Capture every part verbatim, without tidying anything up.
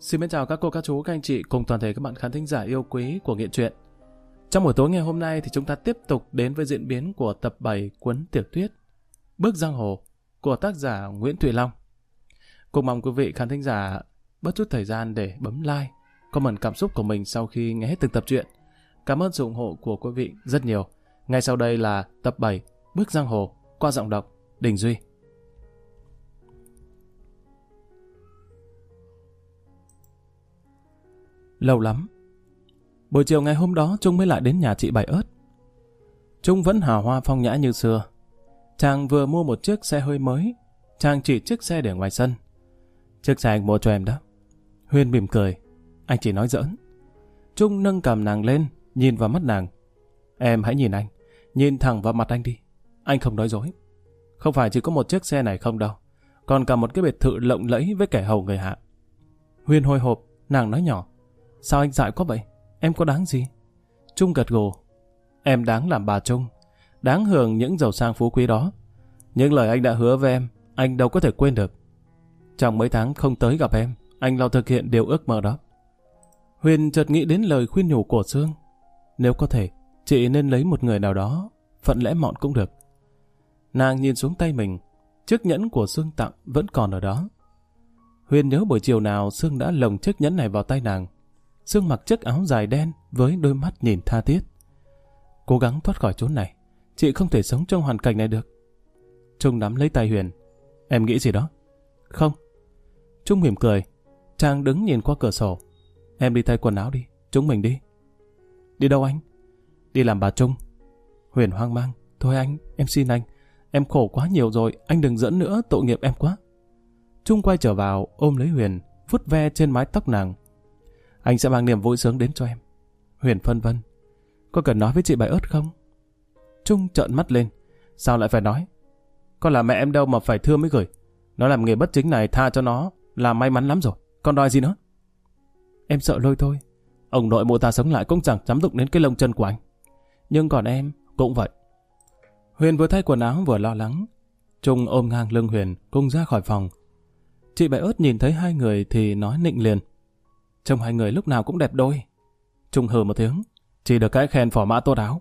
Xin mến chào các cô, các chú, các anh chị cùng toàn thể các bạn khán thính giả yêu quý của Nghiện Truyện. Trong buổi tối ngày hôm nay thì chúng ta tiếp tục đến với diễn biến của tập bảy cuốn tiểu thuyết Bước Giang Hồ của tác giả Nguyễn Thụy Long. Cùng mong quý vị khán thính giả bớt chút thời gian để bấm like, comment cảm xúc của mình sau khi nghe hết từng tập truyện. Cảm ơn sự ủng hộ của quý vị rất nhiều. Ngay sau đây là tập bảy Bước Giang Hồ qua giọng đọc Đình Duy. Lâu lắm, buổi chiều ngày hôm đó Trung mới lại đến nhà chị Bảy Ớt. Trung vẫn hào hoa phong nhã như xưa. Chàng vừa mua một chiếc xe hơi mới. Chàng chỉ chiếc xe để ngoài sân. Chiếc xe anh mua cho em đó. Huyên mỉm cười. Anh chỉ nói giỡn. Trung nâng cằm nàng lên, nhìn vào mắt nàng. Em hãy nhìn anh, nhìn thẳng vào mặt anh đi. Anh không nói dối. Không phải chỉ có một chiếc xe này không đâu, còn cả một cái biệt thự lộng lẫy với kẻ hầu người hạ. Huyên hồi hộp, nàng nói nhỏ. Sao anh dại quá vậy? Em có đáng gì? Trung gật gù. Em đáng làm bà Trung, đáng hưởng những giàu sang phú quý đó. Những lời anh đã hứa với em, anh đâu có thể quên được. Trong mấy tháng không tới gặp em, anh lo thực hiện điều ước mơ đó. Huyền chợt nghĩ đến lời khuyên nhủ của Sương. Nếu có thể, chị nên lấy một người nào đó, phận lẽ mọn cũng được. Nàng nhìn xuống tay mình, chiếc nhẫn của Sương tặng vẫn còn ở đó. Huyền nhớ buổi chiều nào Sương đã lồng chiếc nhẫn này vào tay nàng. Sương mặc chiếc áo dài đen với đôi mắt nhìn tha thiết. Cố gắng thoát khỏi chốn này, chị không thể sống trong hoàn cảnh này được. Trung nắm lấy tay Huyền. Em nghĩ gì đó? Không. Trung mỉm cười. Chàng đứng nhìn qua cửa sổ. Em đi thay quần áo đi, chúng mình đi. Đi đâu anh? Đi làm bà Trung. Huyền hoang mang. Thôi anh, em xin anh. Em khổ quá nhiều rồi, anh đừng dẫn nữa, tội nghiệp em quá. Trung quay trở vào, ôm lấy Huyền, vuốt ve trên mái tóc nàng. Anh sẽ mang niềm vui sướng đến cho em. Huyền phân vân. Có cần nói với chị Bảy Ớt không? Trung trợn mắt lên. Sao lại phải nói? Con là mẹ em đâu mà phải thưa mới gửi. Nó làm nghề bất chính này, tha cho nó là may mắn lắm rồi. Con đòi gì nữa? Em sợ Lôi thôi. Ông nội mụ ta sống lại cũng chẳng dám đụng đến cái lông chân của anh. Nhưng còn em cũng vậy. Huyền vừa thay quần áo vừa lo lắng. Trung ôm ngang lưng Huyền cùng ra khỏi phòng. Chị Bảy Ớt nhìn thấy hai người thì nói nịnh liền. Trông hai người lúc nào cũng đẹp đôi. Trung hừ một tiếng. Chỉ được cái khen phỏ mã tốt áo.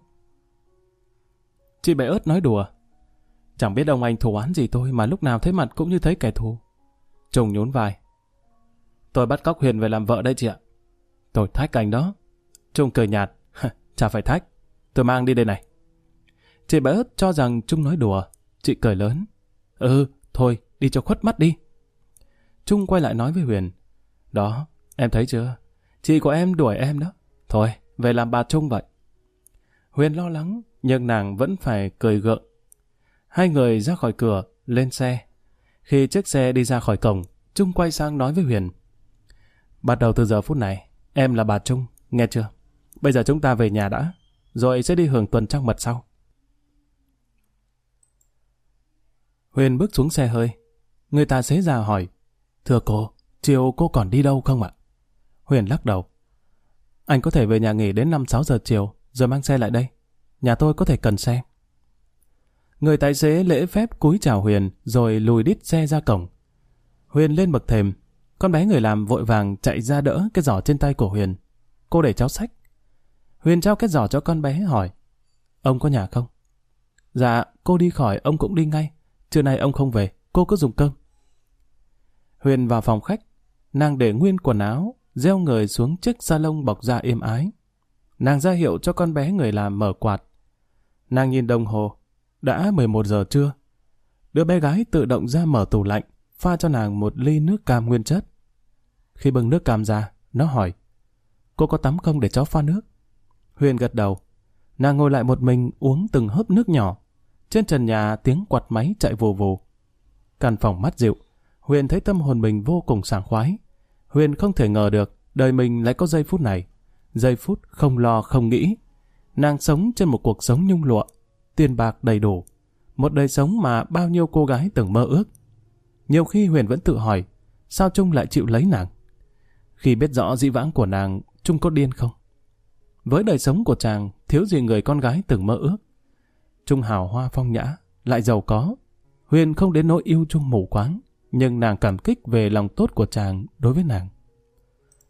Chị Bảy Ớt nói đùa. Chẳng biết ông anh thù oán gì tôi mà lúc nào thấy mặt cũng như thấy kẻ thù. Trung nhún vai. Tôi bắt cóc Huyền về làm vợ đây chị ạ. Tôi thách anh đó. Trung cười nhạt. Chả phải thách. Tôi mang đi đây này. Chị Bảy Ớt cho rằng Trung nói đùa. Chị cười lớn. Ừ, thôi đi cho khuất mắt đi. Trung quay lại nói với Huyền. Đó, em thấy chưa? Chị của em đuổi em đó. Thôi, về làm bà Trung vậy. Huyền lo lắng, nhưng nàng vẫn phải cười gượng. Hai người ra khỏi cửa, lên xe. Khi chiếc xe đi ra khỏi cổng, Trung quay sang nói với Huyền. Bắt đầu từ giờ phút này, em là bà Trung, nghe chưa? Bây giờ chúng ta về nhà đã, rồi sẽ đi hưởng tuần trăng mật sau. Huyền bước xuống xe hơi. Người tài xế già hỏi. Thưa cô, chiều cô còn đi đâu không ạ? Huyền lắc đầu. Anh có thể về nhà nghỉ đến năm sáu giờ chiều, rồi mang xe lại đây. Nhà tôi có thể cần xe. Người tài xế lễ phép cúi chào Huyền, rồi lùi đít xe ra cổng. Huyền lên bậc thềm. Con bé người làm vội vàng chạy ra đỡ cái giỏ trên tay của Huyền. Cô để cháu xách. Huyền trao cái giỏ cho con bé hỏi. Ông có nhà không? Dạ, cô đi khỏi ông cũng đi ngay. Trưa nay ông không về, cô cứ dùng cơm. Huyền vào phòng khách. Nàng để nguyên quần áo, gieo người xuống chiếc salon bọc da êm ái. Nàng ra hiệu cho con bé người làm mở quạt. Nàng nhìn đồng hồ. Đã mười một giờ trưa. Đứa bé gái tự động ra mở tủ lạnh, pha cho nàng một ly nước cam nguyên chất. Khi bưng nước cam ra, nó hỏi. Cô có tắm không để cháu pha nước? Huyền gật đầu. Nàng ngồi lại một mình uống từng hớp nước nhỏ. Trên trần nhà tiếng quạt máy chạy vù vù. Căn phòng mát dịu. Huyền thấy tâm hồn mình vô cùng sảng khoái. Huyền không thể ngờ được đời mình lại có giây phút này. Giây phút không lo không nghĩ. Nàng sống trên một cuộc sống nhung lụa, tiền bạc đầy đủ. Một đời sống mà bao nhiêu cô gái từng mơ ước. Nhiều khi Huyền vẫn tự hỏi, sao Trung lại chịu lấy nàng? Khi biết rõ dĩ vãng của nàng, Trung có điên không? Với đời sống của chàng, thiếu gì người con gái từng mơ ước. Trung hào hoa phong nhã, lại giàu có. Huyền không đến nỗi yêu Trung mù quáng, nhưng nàng cảm kích về lòng tốt của chàng đối với nàng.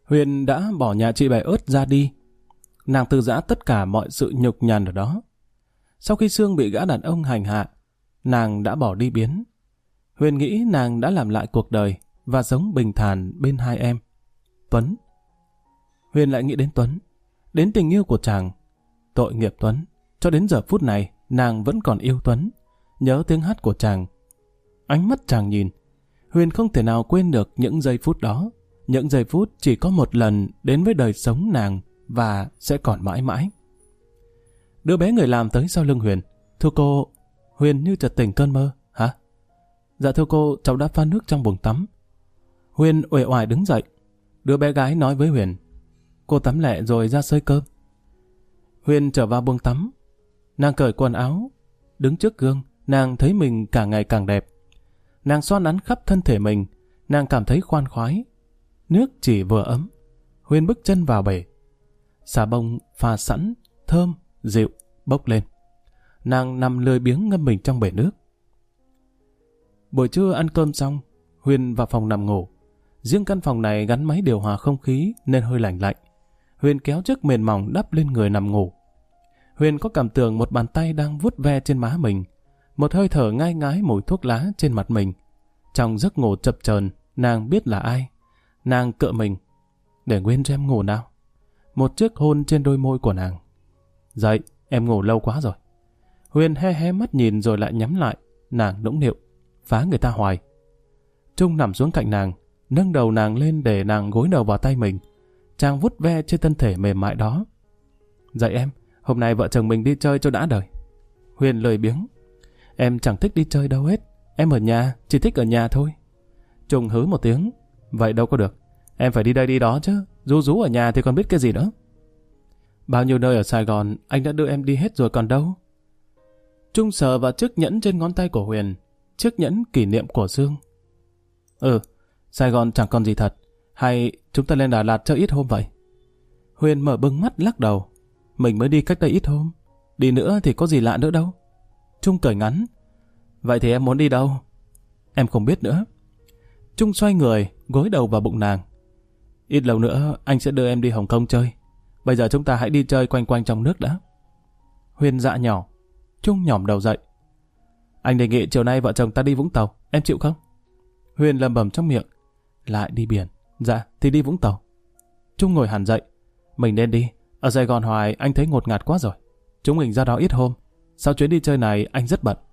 Huyền đã bỏ nhà chị Bảy Ớt ra đi. Nàng từ giã tất cả mọi sự nhục nhằn ở đó. Sau khi Sương bị gã đàn ông hành hạ, nàng đã bỏ đi biến. Huyền nghĩ nàng đã làm lại cuộc đời và sống bình thản bên hai em. Tuấn. Huyền lại nghĩ đến Tuấn, đến tình yêu của chàng. Tội nghiệp Tuấn, cho đến giờ phút này nàng vẫn còn yêu Tuấn, nhớ tiếng hát của chàng. Ánh mắt chàng nhìn, Huyền không thể nào quên được những giây phút đó. Những giây phút chỉ có một lần đến với đời sống nàng và sẽ còn mãi mãi. Đứa bé người làm tới sau lưng Huyền. Thưa cô. Huyền như chợt tỉnh cơn mơ. Hả? Dạ thưa cô, cháu đã pha nước trong bồn tắm. Huyền uể oải đứng dậy. Đứa bé gái nói với Huyền. Cô tắm lẹ rồi ra xơi cơm. Huyền trở vào buồng tắm. Nàng cởi quần áo. Đứng trước gương, nàng thấy mình càng ngày càng đẹp. Nàng xoa nắn khắp thân thể mình. Nàng cảm thấy khoan khoái. Nước chỉ vừa ấm. Huyền bước chân vào bể. Xà bông pha sẵn, thơm, dịu, bốc lên. Nàng nằm lười biếng ngâm mình trong bể nước. Buổi trưa ăn cơm xong, Huyền vào phòng nằm ngủ. Riêng căn phòng này gắn máy điều hòa không khí nên hơi lạnh lạnh. Huyền kéo chiếc mền mỏng đắp lên người nằm ngủ. Huyền có cảm tưởng một bàn tay đang vuốt ve trên má mình, một hơi thở ngai ngái mùi thuốc lá trên mặt mình. Trong giấc ngủ chập chờn, nàng biết là ai. Nàng cựa mình. Để Nguyên cho em ngủ nào. Một chiếc hôn trên đôi môi của nàng. Dậy, em ngủ lâu quá rồi. Huyền he he mắt nhìn rồi lại nhắm lại. Nàng nũng nịu, phá người ta hoài. Trung nằm xuống cạnh nàng, nâng đầu nàng lên để nàng gối đầu vào tay mình. Chàng vuốt ve trên thân thể mềm mại đó. Dậy em, hôm nay vợ chồng mình đi chơi cho đã đời. Huyền lười biếng. Em chẳng thích đi chơi đâu hết. Em ở nhà, chỉ thích ở nhà thôi. Trung hứ một tiếng. Vậy đâu có được. Em phải đi đây đi đó chứ. Rú rú ở nhà thì còn biết cái gì nữa. Bao nhiêu nơi ở Sài Gòn anh đã đưa em đi hết rồi còn đâu. Trung sờ vào chiếc nhẫn trên ngón tay của Huyền. Chiếc nhẫn kỷ niệm của Dương. Ừ, Sài Gòn chẳng còn gì thật. Hay chúng ta lên Đà Lạt chơi ít hôm vậy? Huyền mở bừng mắt lắc đầu. Mình mới đi cách đây ít hôm. Đi nữa thì có gì lạ nữa đâu. Trung cười ngắn. Vậy thì em muốn đi đâu? Em không biết nữa. Trung xoay người, gối đầu vào bụng nàng. Ít lâu nữa anh sẽ đưa em đi Hồng Kông chơi. Bây giờ chúng ta hãy đi chơi quanh quanh trong nước đã. Huyền dạ nhỏ. Trung nhỏm đầu dậy. Anh đề nghị chiều nay vợ chồng ta đi Vũng Tàu. Em chịu không? Huyền lẩm bẩm trong miệng. Lại đi biển. Dạ thì đi Vũng Tàu. Trung ngồi hẳn dậy. Mình nên đi. Ở Sài Gòn hoài anh thấy ngột ngạt quá rồi. Chúng mình ra đó ít hôm. Sau chuyến đi chơi này anh rất bận.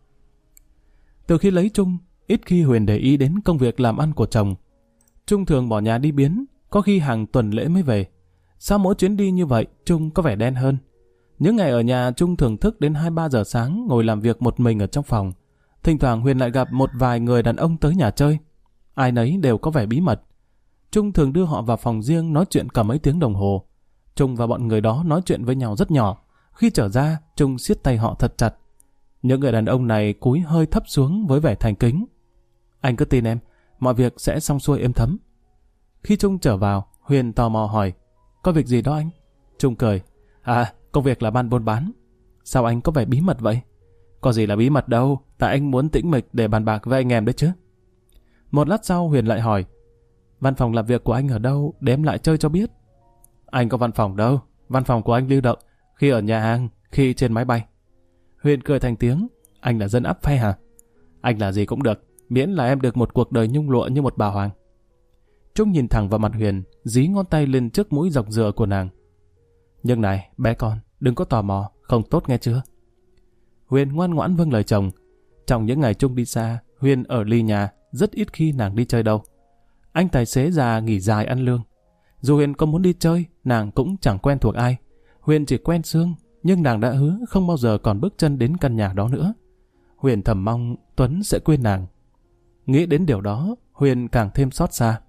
Từ khi lấy Trung, ít khi Huyền để ý đến công việc làm ăn của chồng. Trung thường bỏ nhà đi biến, có khi hàng tuần lễ mới về. Sau mỗi chuyến đi như vậy, Trung có vẻ đen hơn. Những ngày ở nhà, Trung thường thức đến hai ba giờ sáng ngồi làm việc một mình ở trong phòng. Thỉnh thoảng Huyền lại gặp một vài người đàn ông tới nhà chơi. Ai nấy đều có vẻ bí mật. Trung thường đưa họ vào phòng riêng nói chuyện cả mấy tiếng đồng hồ. Trung và bọn người đó nói chuyện với nhau rất nhỏ. Khi trở ra, Trung siết tay họ thật chặt. Những người đàn ông này cúi hơi thấp xuống với vẻ thành kính. Anh cứ tin em, mọi việc sẽ xong xuôi êm thấm. Khi Trung trở vào, Huyền tò mò hỏi, có việc gì đó anh? Trung cười, à, công việc là ban buôn bán. Sao anh có vẻ bí mật vậy? Có gì là bí mật đâu, tại anh muốn tĩnh mịch để bàn bạc với anh em đấy chứ. Một lát sau Huyền lại hỏi, văn phòng làm việc của anh ở đâu để em lại chơi cho biết? Anh có văn phòng đâu, văn phòng của anh lưu động, khi ở nhà hàng, khi trên máy bay. Huyền cười thành tiếng, anh là dân áp phe hả? Anh là gì cũng được, miễn là em được một cuộc đời nhung lụa như một bà hoàng. Trung nhìn thẳng vào mặt Huyền, dí ngón tay lên trước mũi dọc dừa của nàng. Nhưng này, bé con, đừng có tò mò, không tốt nghe chưa? Huyền ngoan ngoãn vâng lời chồng. Trong những ngày Trung đi xa, Huyền ở ly nhà, rất ít khi nàng đi chơi đâu. Anh tài xế già nghỉ dài ăn lương. Dù Huyền có muốn đi chơi, nàng cũng chẳng quen thuộc ai. Huyền chỉ quen Sương, nhưng nàng đã hứa không bao giờ còn bước chân đến căn nhà đó nữa. Huyền thầm mong Tuấn sẽ quên nàng. Nghĩ đến điều đó, Huyền càng thêm xót xa.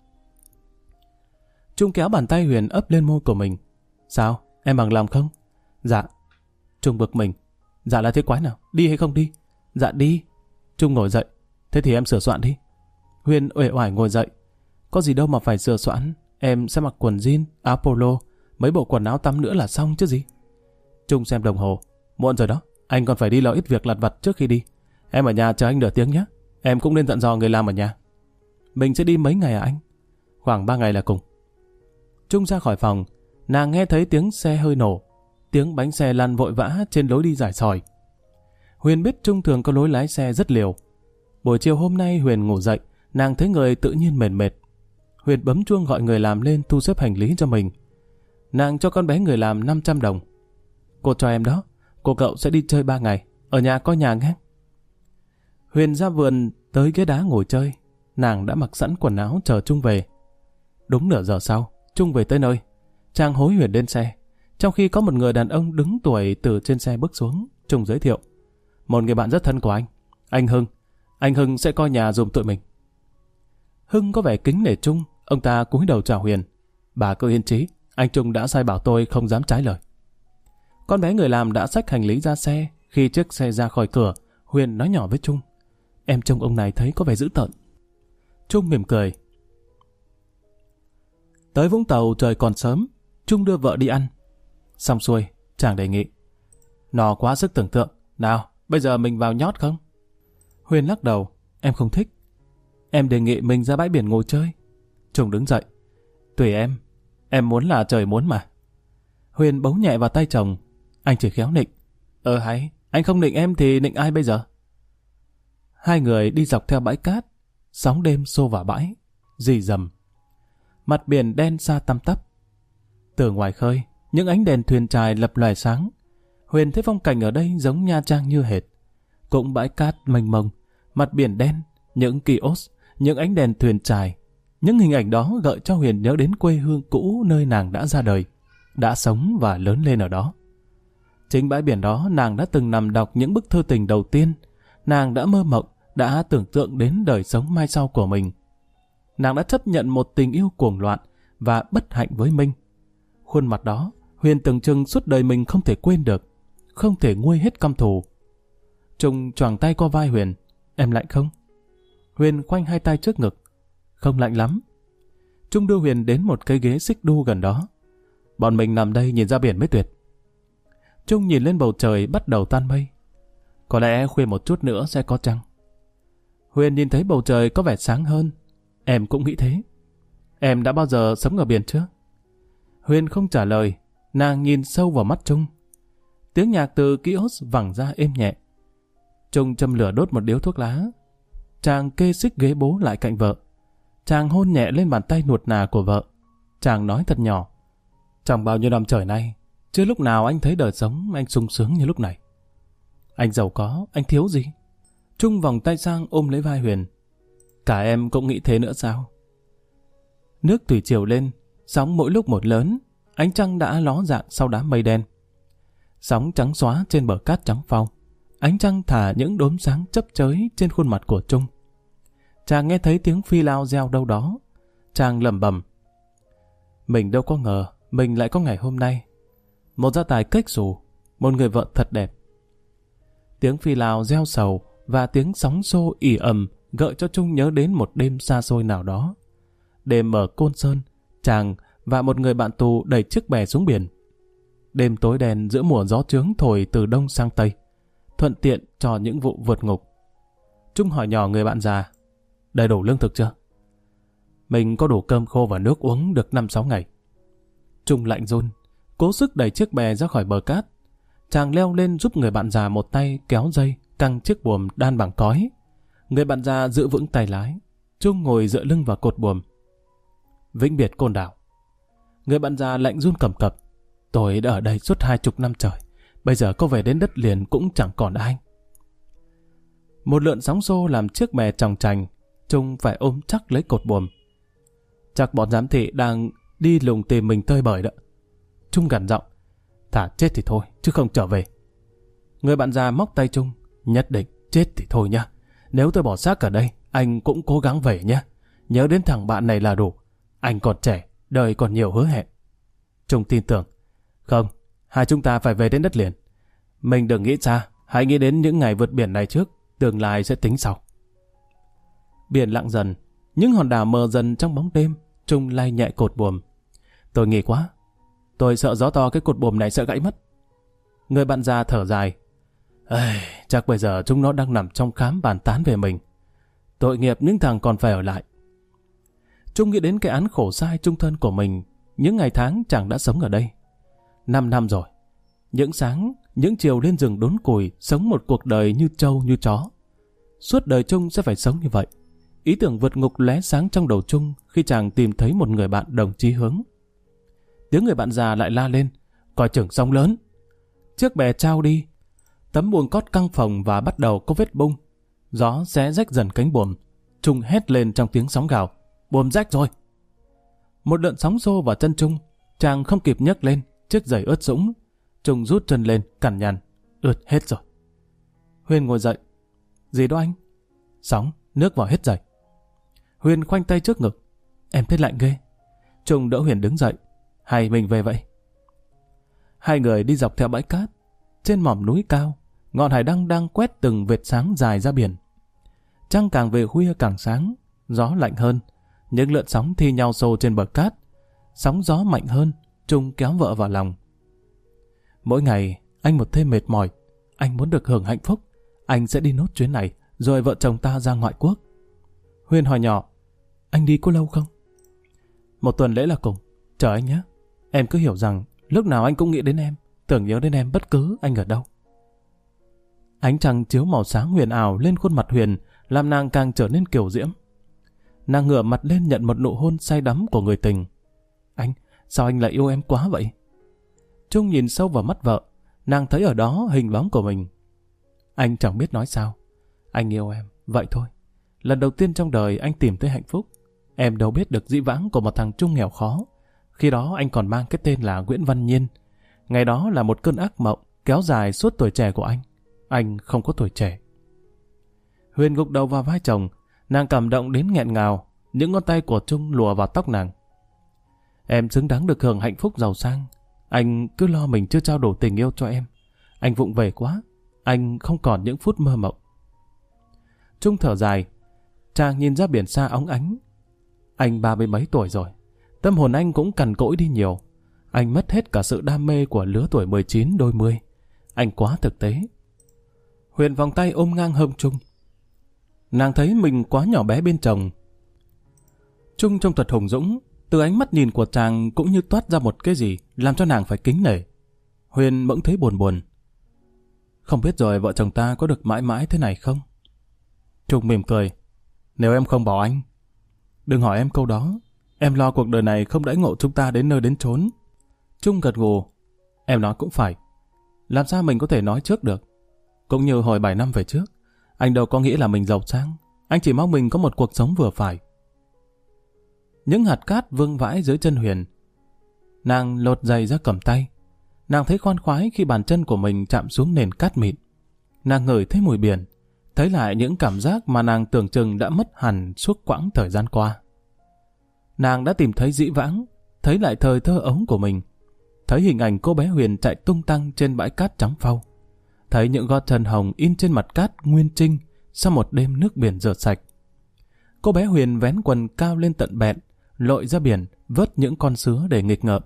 Trung kéo bàn tay Huyền ấp lên môi của mình. Sao? Em bằng lòng không? Dạ. Trung bực mình. Dạ là thế quái nào? Đi hay không đi? Dạ đi. Trung ngồi dậy. Thế thì em sửa soạn đi. Huyền uể oải ngồi dậy. Có gì đâu mà phải sửa soạn. Em sẽ mặc quần jean, áo polo, mấy bộ quần áo tắm nữa là xong chứ gì. Trung xem đồng hồ. Muộn rồi đó. Anh còn phải đi lo ít việc lặt vặt trước khi đi. Em ở nhà chờ anh nửa tiếng nhé. Em cũng nên dặn dò người làm ở nhà. Mình sẽ đi mấy ngày à anh? Khoảng ba ngày là cùng. Trung ra khỏi phòng, nàng nghe thấy tiếng xe hơi nổ, tiếng bánh xe lăn vội vã trên lối đi dài sỏi. Huyền biết Trung thường có lối lái xe rất liều. Buổi chiều hôm nay Huyền ngủ dậy, nàng thấy người tự nhiên mệt mệt. Huyền bấm chuông gọi người làm lên thu xếp hành lý cho mình. Nàng cho con bé người làm năm trăm đồng. Cô cho em đó, cô cậu sẽ đi chơi ba ngày, ở nhà coi nhà nghe. Huyền ra vườn tới ghế đá ngồi chơi, nàng đã mặc sẵn quần áo chờ Trung về. Đúng nửa giờ sau, Trung về tới nơi. Chàng hối Huyền lên xe. Trong khi có một người đàn ông đứng tuổi từ trên xe bước xuống, Trung giới thiệu. Một người bạn rất thân của anh, anh Hưng. Anh Hưng sẽ coi nhà giùm tụi mình. Hưng có vẻ kính nể Trung, ông ta cúi đầu chào Huyền. Bà cứ yên trí, anh Trung đã sai bảo tôi không dám trái lời. Con bé người làm đã xách hành lý ra xe. Khi chiếc xe ra khỏi cửa, Huyền nói nhỏ với Trung. Em trông ông này thấy có vẻ dữ tợn. Trung mỉm cười. Tới Vũng Tàu trời còn sớm, Trung đưa vợ đi ăn. Xong xuôi, chàng đề nghị. Nó quá sức tưởng tượng. Nào, bây giờ mình vào nhót không? Huyền lắc đầu. Em không thích. Em đề nghị mình ra bãi biển ngồi chơi. Trung đứng dậy. Tùy em. Em muốn là trời muốn mà. Huyền bấu nhẹ vào tay chồng. Anh chỉ khéo nịnh. Ờ hay, anh không nịnh em thì nịnh ai bây giờ? Hai người đi dọc theo bãi cát. Sóng đêm xô vào bãi. Rì rầm. Mặt biển đen xa tăm tắp. Từ ngoài khơi, những ánh đèn thuyền chài lập lòe sáng. Huyền thấy phong cảnh ở đây giống Nha Trang như hệt. Cũng bãi cát mênh mông, mặt biển đen, những kiosk, những ánh đèn thuyền chài. Những hình ảnh đó gợi cho Huyền nhớ đến quê hương cũ nơi nàng đã ra đời, đã sống và lớn lên ở đó. Chính bãi biển đó nàng đã từng nằm đọc những bức thư tình đầu tiên. Nàng đã mơ mộng, đã tưởng tượng đến đời sống mai sau của mình. Nàng đã chấp nhận một tình yêu cuồng loạn và bất hạnh với Minh. Khuôn mặt đó, Huyền tưởng chừng suốt đời mình không thể quên được, không thể nguôi hết căm thù. Trung choàng tay qua vai Huyền. Em lạnh không? Huyền khoanh hai tay trước ngực. Không lạnh lắm. Trung đưa Huyền đến một cây ghế xích đu gần đó. Bọn mình nằm đây nhìn ra biển mới tuyệt. Trung nhìn lên bầu trời bắt đầu tan mây. Có lẽ khuya một chút nữa sẽ có trăng. Huyền nhìn thấy bầu trời có vẻ sáng hơn. Em cũng nghĩ thế. Em đã bao giờ sống ở biển chưa? Huyền không trả lời. Nàng nhìn sâu vào mắt Trung. Tiếng nhạc từ kiosk vẳng ra êm nhẹ. Trung châm lửa đốt một điếu thuốc lá. Chàng kê xích ghế bố lại cạnh vợ. Chàng hôn nhẹ lên bàn tay nuột nà của vợ. Chàng nói thật nhỏ. Trong bao nhiêu năm trời nay, chưa lúc nào anh thấy đời sống anh sung sướng như lúc này. Anh giàu có, anh thiếu gì? Trung vòng tay sang ôm lấy vai Huyền. Cả em cũng nghĩ thế nữa sao? Nước thủy triều lên, sóng mỗi lúc một lớn. Ánh trăng đã ló dạng sau đám mây đen. Sóng trắng xóa trên bờ cát trắng phau. Ánh trăng thả những đốm sáng chấp chới trên khuôn mặt của Trung. Chàng nghe thấy tiếng phi lao reo đâu đó. Chàng lẩm bẩm. Mình đâu có ngờ mình lại có ngày hôm nay. Một gia tài kếch xù, một người vợ thật đẹp. Tiếng phi lao reo sầu và tiếng sóng xô ỉ ầm gợi cho Trung nhớ đến một đêm xa xôi nào đó. Đêm ở Côn Sơn, chàng và một người bạn tù đẩy chiếc bè xuống biển. Đêm tối đen giữa mùa gió trướng thổi từ đông sang tây, thuận tiện cho những vụ vượt ngục. Trung hỏi nhỏ người bạn già. Đầy đủ lương thực chưa? Mình có đủ cơm khô và nước uống được năm sáu ngày. Trung lạnh run, cố sức đẩy chiếc bè ra khỏi bờ cát. Chàng leo lên giúp người bạn già một tay kéo dây, căng chiếc buồm đan bằng cói. Người bạn già giữ vững tay lái. Trung ngồi dựa lưng vào cột buồm. Vĩnh biệt Côn Đảo. Người bạn già lạnh run cầm cập. Tôi đã ở đây suốt hai chục năm trời. Bây giờ có về đến đất liền cũng chẳng còn ai. Một lượn sóng xô làm chiếc bè tròng trành. Trung phải ôm chắc lấy cột buồm. Chắc bọn giám thị đang đi lùng tìm mình tơi bời đó. Trung gằn giọng. Thả chết thì thôi, chứ không trở về. Người bạn già móc tay Trung. Nhất định, chết thì thôi nhá. Nếu tôi bỏ xác ở đây, anh cũng cố gắng về nhé. Nhớ đến thằng bạn này là đủ. Anh còn trẻ, đời còn nhiều hứa hẹn. Trung tin tưởng. Không, hai chúng ta phải về đến đất liền. Mình đừng nghĩ xa, hãy nghĩ đến những ngày vượt biển này trước. Tương lai sẽ tính sau. Biển lặng dần, những hòn đảo mờ dần trong bóng đêm. Trung lay nhẹ cột buồm. Tôi nghỉ quá. Tôi sợ gió to cái cột buồm này sẽ gãy mất. Người bạn già thở dài. Ây, chắc bây giờ chúng nó đang nằm trong khám bàn tán về mình. Tội nghiệp những thằng còn phải ở lại. Trung nghĩ đến cái án khổ sai chung thân của mình. những ngày tháng chàng đã sống ở đây. Năm năm rồi. Những sáng, những chiều lên rừng đốn củi, sống một cuộc đời như trâu như chó. Suốt đời Trung sẽ phải sống như vậy. Ý tưởng vượt ngục lóe sáng trong đầu Trung khi chàng tìm thấy một người bạn đồng chí hướng. Tiếng người bạn già lại la lên, coi chừng sóng lớn. Chiếc bè trao đi, tấm buồng cót căng phồng và bắt đầu có vết bung. Gió xé rách dần cánh buồm. Trung hét lên trong tiếng sóng gào, buồm rách rồi. Một đợt sóng xô vào chân Trung, chàng không kịp nhấc lên, chiếc giày ướt sũng. Trung rút chân lên, cằn nhằn, ướt hết rồi. Huyên ngồi dậy. Gì đó anh? Sóng, nước vào hết giày. Huyên khoanh tay trước ngực. Em thấy lạnh ghê. Trung đỡ Huyền đứng dậy. Hay mình về vậy? Hai người đi dọc theo bãi cát. Trên mỏm núi cao, ngọn hải đăng đang quét từng vệt sáng dài ra biển. Trăng càng về khuya càng sáng, gió lạnh hơn. Những lượn sóng thi nhau xô trên bờ cát. Sóng gió mạnh hơn, Trung kéo vợ vào lòng. Mỗi ngày, anh một thêm mệt mỏi. Anh muốn được hưởng hạnh phúc. Anh sẽ đi nốt chuyến này, rồi vợ chồng ta ra ngoại quốc. Huyên hỏi nhỏ, anh đi có lâu không? Một tuần lễ là cùng. Chờ anh nhé. Em cứ hiểu rằng lúc nào anh cũng nghĩ đến em, tưởng nhớ đến em bất cứ anh ở đâu. Ánh trăng chiếu màu sáng huyền ảo lên khuôn mặt Huyền, làm nàng càng trở nên kiều diễm. Nàng ngửa mặt lên nhận một nụ hôn say đắm của người tình. Anh, sao anh lại yêu em quá vậy? Trung nhìn sâu vào mắt vợ, nàng thấy ở đó hình bóng của mình. Anh chẳng biết nói sao. Anh yêu em, vậy thôi. Lần đầu tiên trong đời anh tìm thấy hạnh phúc. Em đâu biết được dĩ vãng của một thằng Trung nghèo khó. Khi đó anh còn mang cái tên là Nguyễn Văn Nhiên. Ngày đó là một cơn ác mộng kéo dài suốt tuổi trẻ của anh. Anh không có tuổi trẻ. Huyền gục đầu vào vai chồng, nàng cảm động đến nghẹn ngào. Những ngón tay của Trung lùa vào tóc nàng. Em xứng đáng được hưởng hạnh phúc giàu sang. Anh cứ lo mình chưa trao đủ tình yêu cho em. Anh vụng về quá. Anh không còn những phút mơ mộng. Trung thở dài. Chàng nhìn ra biển xa óng ánh. Anh ba mươi mấy tuổi rồi. Tâm hồn anh cũng cằn cỗi đi nhiều. Anh mất hết cả sự đam mê của lứa tuổi mười chín đôi mươi. Anh quá thực tế. Huyền vòng tay ôm ngang hông Trung. Nàng thấy mình quá nhỏ bé bên chồng. Trung trông thật hùng dũng. Từ ánh mắt nhìn của chàng cũng như toát ra một cái gì làm cho nàng phải kính nể. Huyền bỗng thấy buồn buồn. Không biết rồi vợ chồng ta có được mãi mãi thế này không? Trung mỉm cười. Nếu em không bỏ anh, đừng hỏi em câu đó. Em lo cuộc đời này không đãi ngộ chúng ta đến nơi đến chốn. Trung gật gù. Em nói cũng phải. Làm sao mình có thể nói trước được? Cũng như hồi bảy năm về trước, anh đâu có nghĩ là mình giàu sang. Anh chỉ mong mình có một cuộc sống vừa phải. Những hạt cát vương vãi dưới chân Huyền. Nàng lột giày ra cầm tay. Nàng thấy khoan khoái khi bàn chân của mình chạm xuống nền cát mịn. Nàng ngửi thấy mùi biển, thấy lại những cảm giác mà nàng tưởng chừng đã mất hẳn suốt quãng thời gian qua. Nàng đã tìm thấy dĩ vãng, thấy lại thời thơ ấu của mình, thấy hình ảnh cô bé Huyền chạy tung tăng trên bãi cát trắng phau, thấy những gót chân hồng in trên mặt cát nguyên trinh sau một đêm nước biển rửa sạch. Cô bé Huyền vén quần cao lên tận bẹn, lội ra biển vớt những con sứa để nghịch ngợm.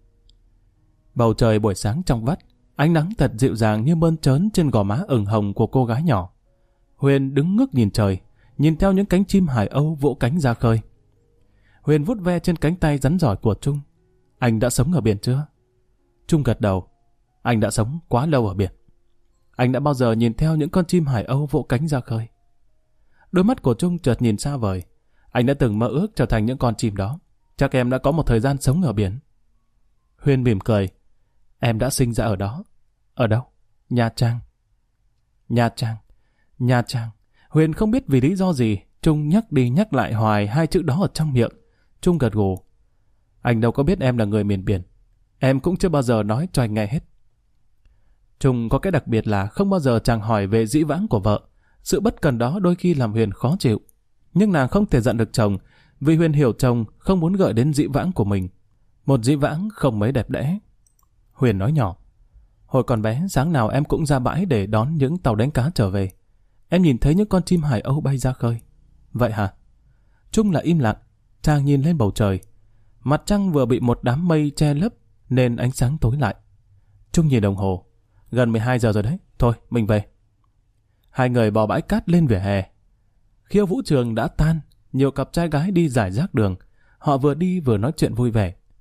Bầu trời buổi sáng trong vắt, ánh nắng thật dịu dàng như bơn trớn trên gò má ửng hồng của cô gái nhỏ. Huyền đứng ngước nhìn trời, nhìn theo những cánh chim hải âu vỗ cánh ra khơi. Huyền vuốt ve trên cánh tay rắn giỏi của Trung. Anh đã sống ở biển chưa? Trung gật đầu. Anh đã sống quá lâu ở biển. Anh đã bao giờ nhìn theo những con chim hải âu vỗ cánh ra khơi? Đôi mắt của Trung chợt nhìn xa vời. Anh đã từng mơ ước trở thành những con chim đó. Chắc em đã có một thời gian sống ở biển. Huyền mỉm cười. Em đã sinh ra ở đó. Ở đâu? Nha Trang. Nha Trang. Nha Trang. Huyền không biết vì lý do gì Trung nhắc đi nhắc lại hoài hai chữ đó ở trong miệng. Trung gật gù. Anh đâu có biết em là người miền biển. Em cũng chưa bao giờ nói cho anh nghe hết. Trung có cái đặc biệt là không bao giờ chàng hỏi về dĩ vãng của vợ. Sự bất cần đó đôi khi làm Huyền khó chịu. Nhưng nàng không thể giận được chồng, vì Huyền hiểu chồng không muốn gợi đến dĩ vãng của mình. Một dĩ vãng không mấy đẹp đẽ. Huyền nói nhỏ. Hồi còn bé, sáng nào em cũng ra bãi để đón những tàu đánh cá trở về. Em nhìn thấy những con chim hải âu bay ra khơi. Vậy hả? Trung là im lặng, chàng nhìn lên bầu trời. Mặt trăng vừa bị một đám mây che lấp nên ánh sáng tối lại. Trung nhìn đồng hồ. Gần mười hai giờ rồi đấy. Thôi, mình về. Hai người bò bãi cát lên vỉa hè. Khiêu vũ trường đã tan, nhiều cặp trai gái đi rải rác đường. Họ vừa đi vừa nói chuyện vui vẻ.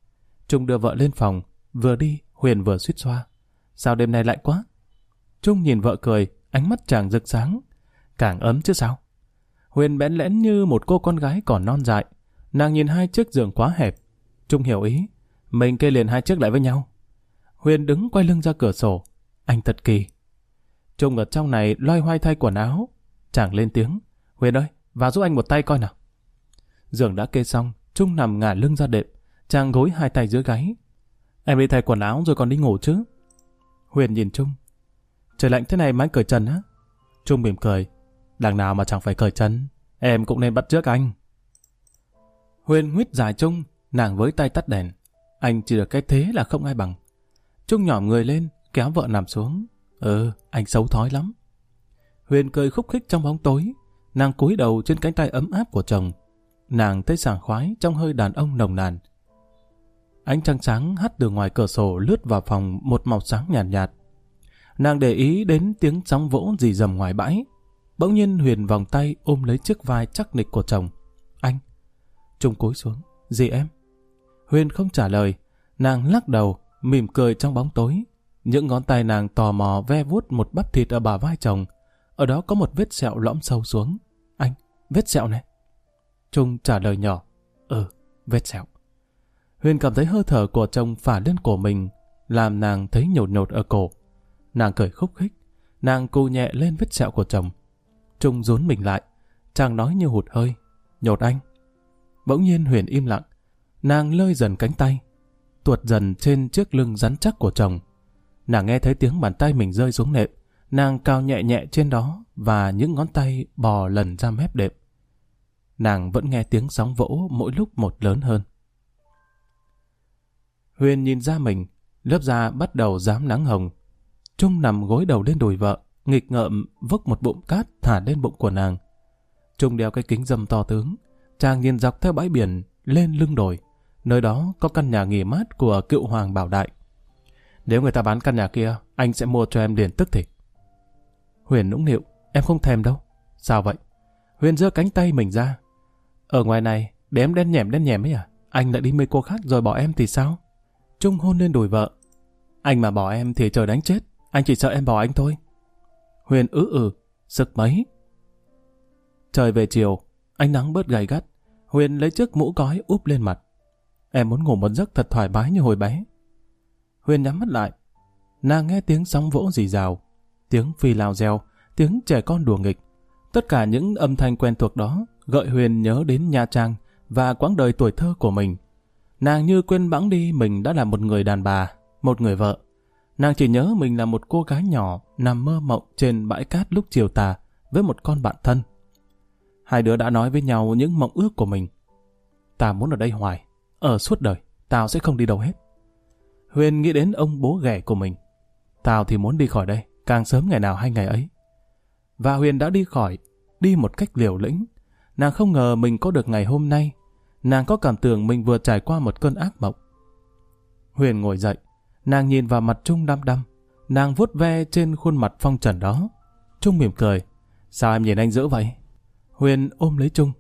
Trung đưa vợ lên phòng, vừa đi Huyền vừa suýt xoa. Sao đêm nay lạnh quá? Trung nhìn vợ cười, ánh mắt chàng rực sáng. Càng ấm chứ sao? Huyền bẽn lẽn như một cô con gái còn non dại. Nàng nhìn hai chiếc giường quá hẹp. Trung hiểu ý, mình kê liền hai chiếc lại với nhau. Huyền đứng quay lưng ra cửa sổ. Anh thật kỳ. Trung ở trong này loay hoay thay quần áo. Chàng lên tiếng. Huyền ơi, vào giúp anh một tay coi nào. Giường đã kê xong, Trung nằm ngả lưng ra đệm. Chàng gối hai tay dưới gáy. Em đi thay quần áo rồi còn đi ngủ chứ? Huyền nhìn Trung. Trời lạnh thế này mà anh cởi trần á? Trung mỉm cười. Đằng nào mà chẳng phải cởi trần. Em cũng nên bắt chước anh. Huyền huýt dài Trung, nàng với tay tắt đèn. Anh chỉ được cái thế là không ai bằng. Trung nhỏm người lên, kéo vợ nằm xuống. Ừ, anh xấu thói lắm. Huyền cười khúc khích trong bóng tối. Nàng cúi đầu trên cánh tay ấm áp của chồng. Nàng thấy sảng khoái trong hơi đàn ông nồng nàn. Ánh trăng sáng hắt từ ngoài cửa sổ lướt vào phòng một màu sáng nhàn nhạt, nhạt. Nàng để ý đến tiếng sóng vỗ rì rầm ngoài bãi. Bỗng nhiên Huyền vòng tay ôm lấy chiếc vai chắc nịch của chồng. Anh. Trung cúi xuống. Gì em? Huyền không trả lời. Nàng lắc đầu, mỉm cười trong bóng tối. Những ngón tay nàng tò mò ve vuốt một bắp thịt ở bả vai chồng. Ở đó có một vết sẹo lõm sâu xuống. Anh, vết sẹo này. Trung trả lời nhỏ. Ừ, vết sẹo. Huyền cảm thấy hơi thở của chồng phả lên cổ mình, làm nàng thấy nhột nhột ở cổ. Nàng cười khúc khích. Nàng cù nhẹ lên vết sẹo của chồng. Trung rún mình lại. Chàng nói như hụt hơi. Nhột anh. Bỗng nhiên Huyền im lặng. Nàng lơi dần cánh tay, tuột dần trên chiếc lưng rắn chắc của chồng. Nàng nghe thấy tiếng bàn tay mình rơi xuống nệm. Nàng cao nhẹ nhẹ trên đó và những ngón tay bò lần ra mép đệm. Nàng vẫn nghe tiếng sóng vỗ mỗi lúc một lớn hơn. Huyền nhìn ra mình, lớp da bắt đầu rám nắng hồng. Trung nằm gối đầu lên đùi vợ, nghịch ngợm vốc một bụng cát thả lên bụng của nàng. Trung đeo cái kính râm to tướng. Chàng nhìn dọc theo bãi biển lên lưng đồi. Nơi đó có căn nhà nghỉ mát của cựu hoàng Bảo Đại. Nếu người ta bán căn nhà kia, anh sẽ mua cho em liền tức thì. Huyền nũng nịu. Em không thèm đâu. Sao vậy? Huyền giơ cánh tay mình ra. Ở ngoài này, để em đen nhẻm đen nhẻm ấy à? Anh lại đi mê cô khác rồi bỏ em thì sao? Trung hôn lên đùi vợ. Anh mà bỏ em thì trời đánh chết. Anh chỉ sợ em bỏ anh thôi. Huyền ứ ừ. Sức mấy. Trời về chiều, ánh nắng bớt gay gắt. Huyền lấy chiếc mũ cói úp lên mặt. Em muốn ngủ một giấc thật thoải mái như hồi bé. Huyền nhắm mắt lại. Nàng nghe tiếng sóng vỗ rì rào, tiếng phi lao reo, tiếng trẻ con đùa nghịch. Tất cả những âm thanh quen thuộc đó gợi Huyền nhớ đến Nha Trang và quãng đời tuổi thơ của mình. Nàng như quên bẵng đi mình đã là một người đàn bà, một người vợ. Nàng chỉ nhớ mình là một cô gái nhỏ nằm mơ mộng trên bãi cát lúc chiều tà với một con bạn thân. Hai đứa đã nói với nhau những mộng ước của mình. Ta muốn ở đây hoài, ở suốt đời, tao sẽ không đi đâu hết. Huyền nghĩ đến ông bố ghẻ của mình. Tao thì muốn đi khỏi đây, càng sớm ngày nào hay ngày ấy. Và Huyền đã đi khỏi, đi một cách liều lĩnh. Nàng không ngờ mình có được ngày hôm nay. Nàng có cảm tưởng mình vừa trải qua một cơn ác mộng. Huyền ngồi dậy, nàng nhìn vào mặt Trung đăm đăm. Nàng vuốt ve trên khuôn mặt phong trần đó. Trung mỉm cười. Sao em nhìn anh dữ vậy? Huyền ôm lấy Trung.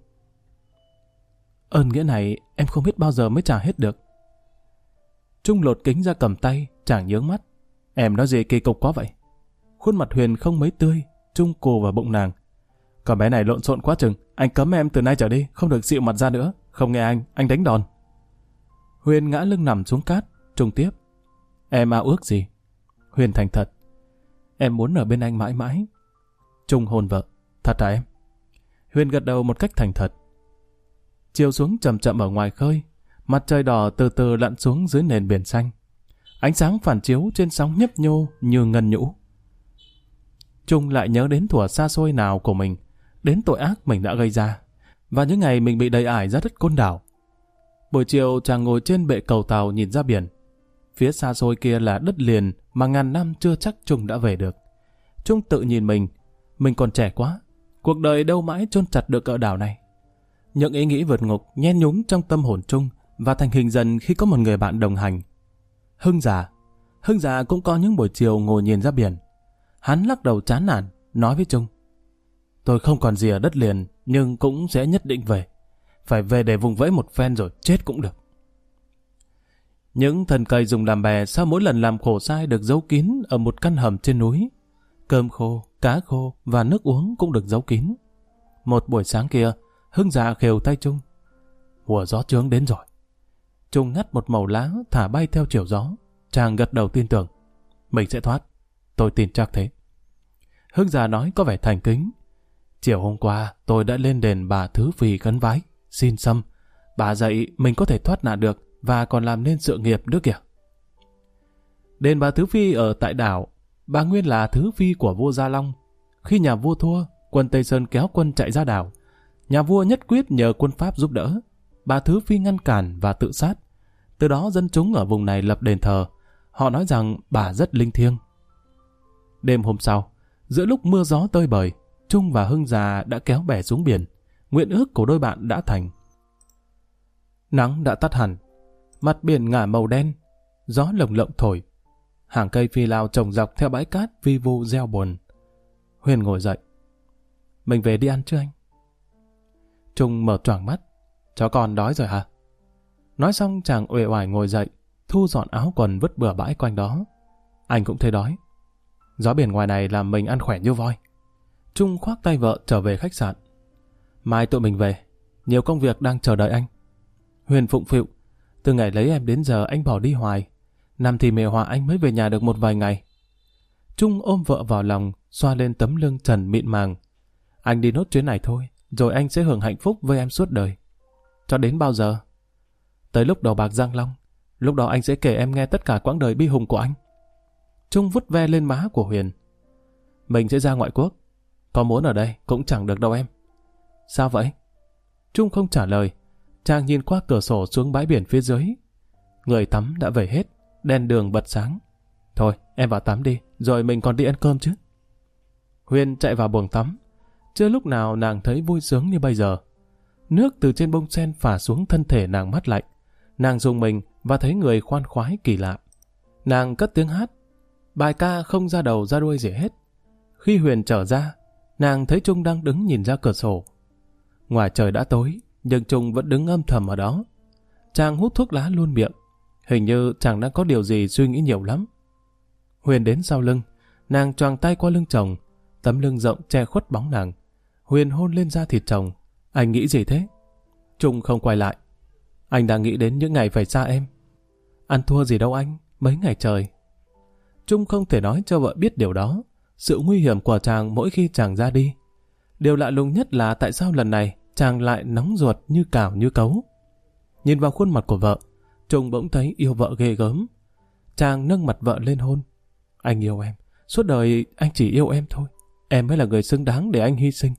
Ơn nghĩa này em không biết bao giờ mới trả hết được. Trung lột kính ra cầm tay, chàng nhướng mắt. Em nói gì kỳ cục quá vậy? Khuôn mặt Huyền không mấy tươi. Trung cù vào bụng nàng. Con bé này lộn xộn quá chừng. Anh cấm em từ nay trở đi không được dịu mặt ra nữa. Không nghe anh, anh đánh đòn. Huyền ngã lưng nằm xuống cát. Trung tiếp. Em ao ước gì? Huyền thành thật. Em muốn ở bên anh mãi mãi. Trung hôn vợ. Thật à em? Huyền gật đầu một cách thành thật. Chiều xuống chậm chậm ở ngoài khơi. Mặt trời đỏ từ từ lặn xuống dưới nền biển xanh. Ánh sáng phản chiếu trên sóng nhấp nhô như ngân nhũ. Trung lại nhớ đến thuở xa xôi nào của mình, đến tội ác mình đã gây ra, và những ngày mình bị đầy ải ra đất Côn Đảo. Buổi chiều chàng ngồi trên bệ cầu tàu nhìn ra biển. Phía xa xôi kia là đất liền mà ngàn năm chưa chắc Trung đã về được. Trung tự nhìn mình, mình còn trẻ quá, cuộc đời đâu mãi chôn chặt được ở đảo này. Những ý nghĩ vượt ngục nhen nhúm trong tâm hồn Trung và thành hình dần khi có một người bạn đồng hành. Hưng già, Hưng già cũng có những buổi chiều ngồi nhìn ra biển. Hắn lắc đầu chán nản, nói với Trung. Tôi không còn gì ở đất liền, nhưng cũng sẽ nhất định về. Phải về để vùng vẫy một phen rồi chết cũng được. Những thân cây dùng làm bè sau mỗi lần làm khổ sai được giấu kín ở một căn hầm trên núi. Cơm khô, cá khô và nước uống cũng được giấu kín. Một buổi sáng kia, Hưng già khều tay Trung. Mùa gió chướng đến rồi. Trung ngắt một mẩu lá thả bay theo chiều gió. Chàng gật đầu tin tưởng. Mình sẽ thoát. Tôi tin chắc thế. Hưng già nói có vẻ thành kính. Chiều hôm qua tôi đã lên đền bà Thứ Phi khấn vái, xin xăm. Bà dạy mình có thể thoát nạn được và còn làm nên sự nghiệp nữa kìa. Đền bà Thứ Phi ở tại đảo. Bà nguyên là Thứ Phi của vua Gia Long. Khi nhà vua thua, quân Tây Sơn kéo quân chạy ra đảo. Nhà vua nhất quyết nhờ quân Pháp giúp đỡ. Bà Thứ Phi ngăn cản và tự sát. Từ đó dân chúng ở vùng này lập đền thờ. Họ nói rằng bà rất linh thiêng. Đêm hôm sau, giữa lúc mưa gió tơi bời, Trung và Hưng già đã kéo bè xuống biển. Nguyện ước của đôi bạn đã thành. Nắng đã tắt hẳn. Mặt biển ngả màu đen. Gió lồng lộng thổi. Hàng cây phi lao trồng dọc theo bãi cát vi vu reo buồn. Huyền ngồi dậy. Mình về đi ăn chứ anh? Trung mở choàng mắt. Cháu còn đói rồi hả? Nói xong chàng uể oải ngồi dậy, thu dọn áo quần vứt bừa bãi quanh đó. Anh cũng thấy đói. Gió biển ngoài này làm mình ăn khỏe như voi. Trung khoác tay vợ trở về khách sạn. Mai tụi mình về. Nhiều công việc đang chờ đợi anh. Huyền phụng phịu. Từ ngày lấy em đến giờ anh bỏ đi hoài. Năm thì mề họa anh mới về nhà được một vài ngày. Trung ôm vợ vào lòng, xoa lên tấm lưng trần mịn màng. Anh đi nốt chuyến này thôi, rồi anh sẽ hưởng hạnh phúc với em suốt đời. Cho đến bao giờ? Tới lúc đầu bạc Giang Long. Lúc đó anh sẽ kể em nghe tất cả quãng đời bi hùng của anh. Trung vuốt ve lên má của Huyền. Mình sẽ ra ngoại quốc. Có muốn ở đây cũng chẳng được đâu em. Sao vậy? Trung không trả lời. Chàng nhìn qua cửa sổ xuống bãi biển phía dưới. Người tắm đã về hết. Đèn đường bật sáng. Thôi em vào tắm đi, rồi mình còn đi ăn cơm chứ. Huyền chạy vào buồng tắm. Chưa lúc nào nàng thấy vui sướng như bây giờ. Nước từ trên bông sen phả xuống thân thể nàng mát lạnh. Nàng rùng mình và thấy người khoan khoái kỳ lạ. Nàng cất tiếng hát. Bài ca không ra đầu ra đuôi gì hết. Khi Huyền trở ra, nàng thấy Trung đang đứng nhìn ra cửa sổ. Ngoài trời đã tối, nhưng Trung vẫn đứng âm thầm ở đó. Chàng hút thuốc lá luôn miệng. Hình như chàng đang có điều gì suy nghĩ nhiều lắm. Huyền đến sau lưng. Nàng choàng tay qua lưng chồng. Tấm lưng rộng che khuất bóng nàng. Huyền hôn lên da thịt chồng. Anh nghĩ gì thế? Trung không quay lại. Anh đang nghĩ đến những ngày phải xa em. Ăn thua gì đâu anh, mấy ngày trời. Trung không thể nói cho vợ biết điều đó. Sự nguy hiểm của chàng mỗi khi chàng ra đi. Điều lạ lùng nhất là tại sao lần này chàng lại nóng ruột như cào như cấu. Nhìn vào khuôn mặt của vợ, Trung bỗng thấy yêu vợ ghê gớm. Chàng nâng mặt vợ lên hôn. Anh yêu em, suốt đời anh chỉ yêu em thôi. Em mới là người xứng đáng để anh hy sinh.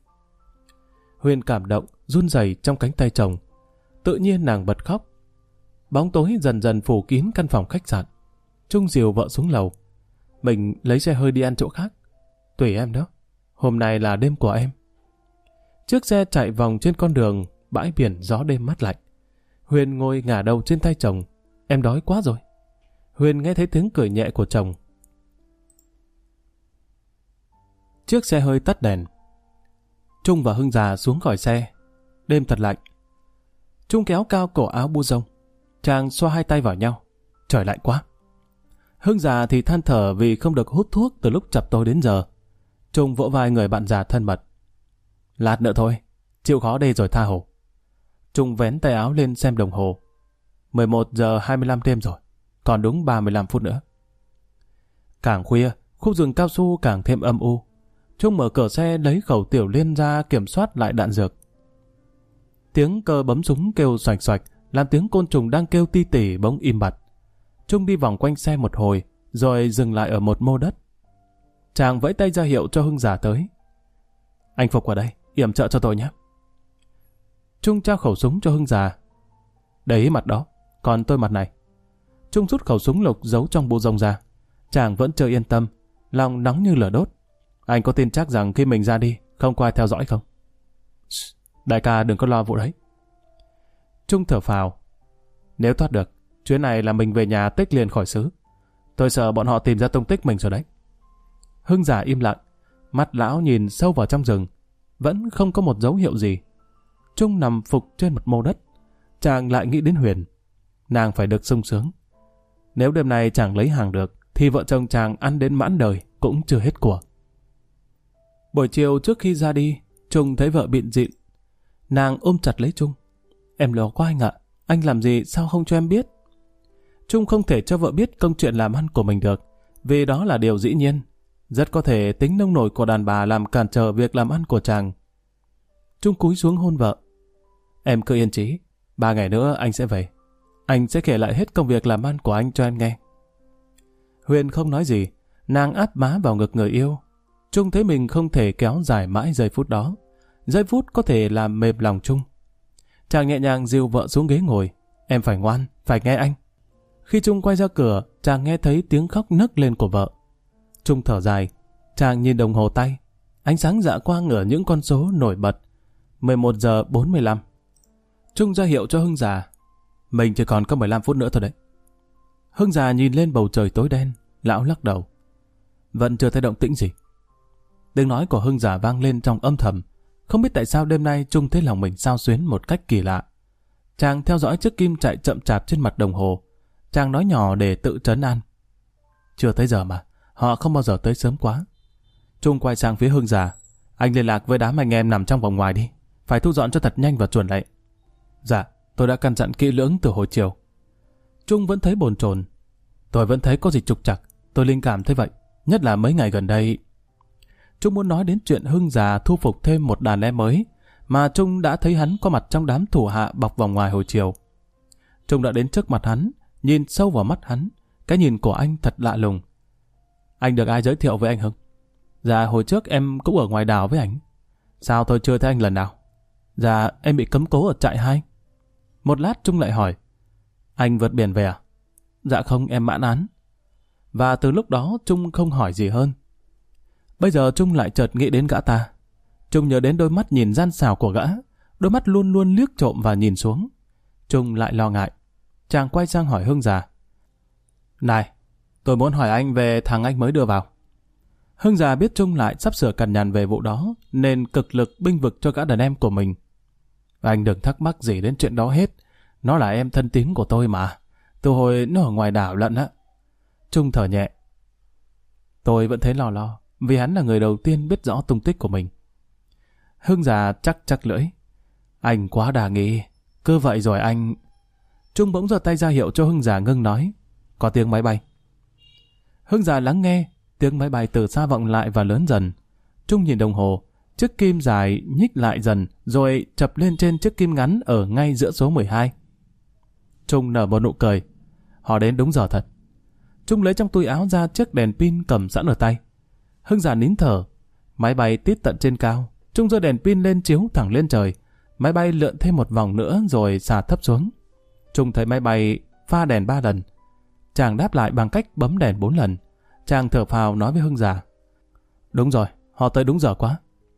Huyền cảm động, run rẩy trong cánh tay chồng. Tự nhiên nàng bật khóc. Bóng tối dần dần phủ kín căn phòng khách sạn. Trung dìu vợ xuống lầu. Mình lấy xe hơi đi ăn chỗ khác. Tùy em đó. Hôm nay là đêm của em. Chiếc xe chạy vòng trên con đường, bãi biển gió đêm mát lạnh. Huyền ngồi ngả đầu trên tay chồng. Em đói quá rồi. Huyền nghe thấy tiếng cười nhẹ của chồng. Chiếc xe hơi tắt đèn. Trung và Hưng già xuống khỏi xe. Đêm thật lạnh. Trung kéo cao cổ áo bu rông. Chàng xoa hai tay vào nhau. Trời lạnh quá. Hưng già thì than thở vì không được hút thuốc từ lúc chập tối đến giờ. Trung vỗ vai người bạn già thân mật. Lát nữa thôi, chịu khó đây rồi tha hồ. Trung vén tay áo lên xem đồng hồ. mười một giờ hai mươi lăm đêm rồi, còn đúng ba mươi lăm phút nữa. Càng khuya, khúc rừng cao su càng thêm âm u. Trung mở cửa xe lấy khẩu tiểu liên ra kiểm soát lại đạn dược. Tiếng cơ bấm súng kêu xoạch xoạch, làm tiếng côn trùng đang kêu ti tỉ bỗng im bặt. Trung đi vòng quanh xe một hồi, rồi dừng lại ở một mô đất. Chàng vẫy tay ra hiệu cho Hưng già tới. Anh Phục ở đây, yểm trợ cho tôi nhé. Trung trao khẩu súng cho Hưng già. Đấy mặt đó, còn tôi mặt này. Trung rút khẩu súng lục giấu trong bu rông ra. Chàng vẫn chưa yên tâm, lòng nóng như lửa đốt. Anh có tin chắc rằng khi mình ra đi, không có ai theo dõi không? Đại ca đừng có lo vụ đấy. Trung thở phào. Nếu thoát được, chuyến này là mình về nhà tích liền khỏi xứ. Tôi sợ bọn họ tìm ra tung tích mình rồi đấy. Hưng già im lặng, mắt lão nhìn sâu vào trong rừng, vẫn không có một dấu hiệu gì. Trung nằm phục trên một mô đất. Chàng lại nghĩ đến Huyền. Nàng phải được sung sướng. Nếu đêm nay chàng lấy hàng được, thì vợ chồng chàng ăn đến mãn đời cũng chưa hết của. Buổi chiều trước khi ra đi, Trung thấy vợ bịn dịn. Nàng ôm chặt lấy Trung. Em lo quá anh ạ, anh làm gì sao không cho em biết? Trung không thể cho vợ biết công chuyện làm ăn của mình được, vì đó là điều dĩ nhiên. Rất có thể tính nông nổi của đàn bà làm cản trở việc làm ăn của chàng. Trung cúi xuống hôn vợ. Em cứ yên trí, ba ngày nữa anh sẽ về. Anh sẽ kể lại hết công việc làm ăn của anh cho em nghe. Huyền không nói gì, nàng áp má vào ngực người yêu. Trung thấy mình không thể kéo dài mãi giây phút đó. Giây phút có thể làm mềm lòng Trung. Chàng nhẹ nhàng dìu vợ xuống ghế ngồi. Em phải ngoan, phải nghe anh. Khi Trung quay ra cửa, chàng nghe thấy tiếng khóc nấc lên của vợ. Trung thở dài, chàng nhìn đồng hồ tay. Ánh sáng dạ quang ở những con số nổi bật. mười một giờ bốn mươi lăm. Trung ra hiệu cho Hưng già. Mình chỉ còn có mười lăm phút nữa thôi đấy. Hưng già nhìn lên bầu trời tối đen, lão lắc đầu. Vẫn chưa thấy động tĩnh gì. Tiếng nói của Hưng già vang lên trong âm thầm. Không biết tại sao đêm nay Trung thấy lòng mình xao xuyến một cách kỳ lạ. Chàng theo dõi chiếc kim chạy chậm chạp trên mặt đồng hồ. Chàng nói nhỏ để tự trấn an. Chưa tới giờ mà, họ không bao giờ tới sớm quá. Trung quay sang phía Hưng già. Anh liên lạc với đám anh em nằm trong vòng ngoài đi. Phải thu dọn cho thật nhanh và chuẩn lại. Dạ, tôi đã căn dặn kỹ lưỡng từ hồi chiều. Trung vẫn thấy bồn chồn. Tôi vẫn thấy có gì trục trặc. Tôi linh cảm thấy vậy. Nhất là mấy ngày gần đây. Trung muốn nói đến chuyện Hưng già thu phục thêm một đàn em mới, mà Trung đã thấy hắn có mặt trong đám thủ hạ bọc vòng ngoài hồi chiều. Trung đã đến trước mặt hắn, nhìn sâu vào mắt hắn. Cái nhìn của anh thật lạ lùng. Anh được ai giới thiệu với anh Hưng? Dạ, hồi trước em cũng ở ngoài đảo với anh. Sao tôi chưa thấy anh lần nào? Dạ, em bị cấm cố ở trại hai. Một lát Trung lại hỏi. Anh vượt biển về à? Dạ không, em mãn án. Và từ lúc đó Trung không hỏi gì hơn. Bây giờ Trung lại chợt nghĩ đến gã ta. Trung nhớ đến đôi mắt nhìn gian xảo của gã. Đôi mắt luôn luôn liếc trộm và nhìn xuống. Trung lại lo ngại. Chàng quay sang hỏi Hưng già. Này, tôi muốn hỏi anh về thằng anh mới đưa vào. Hưng già biết Trung lại sắp sửa cằn nhằn về vụ đó, nên cực lực bênh vực cho gã đàn em của mình. Anh đừng thắc mắc gì đến chuyện đó hết. Nó là em thân tín của tôi mà. Từ hồi nó ở ngoài đảo lận á. Trung thở nhẹ. Tôi vẫn thấy lo lo, vì hắn là người đầu tiên biết rõ tung tích của mình. Hưng già chắc chắc lưỡi. Anh quá đà nghi. Cứ vậy rồi anh... Trung bỗng giơ tay ra hiệu cho Hưng già ngưng nói. Có tiếng máy bay. Hưng già lắng nghe. Tiếng máy bay từ xa vọng lại và lớn dần. Trung nhìn đồng hồ. Chiếc kim dài nhích lại dần, rồi chập lên trên chiếc kim ngắn ở ngay giữa số mười hai. Trung nở một nụ cười. Họ đến đúng giờ thật. Trung lấy trong túi áo ra chiếc đèn pin cầm sẵn ở tay. Hưng già nín thở. Máy bay tít tận trên cao. Trung giơ đèn pin lên chiếu thẳng lên trời. Máy bay lượn thêm một vòng nữa rồi xà thấp xuống. Trung thấy máy bay pha đèn ba lần. Chàng đáp lại bằng cách bấm đèn bốn lần. Chàng thở phào nói với Hưng già. Đúng rồi, họ tới đúng giờ quá.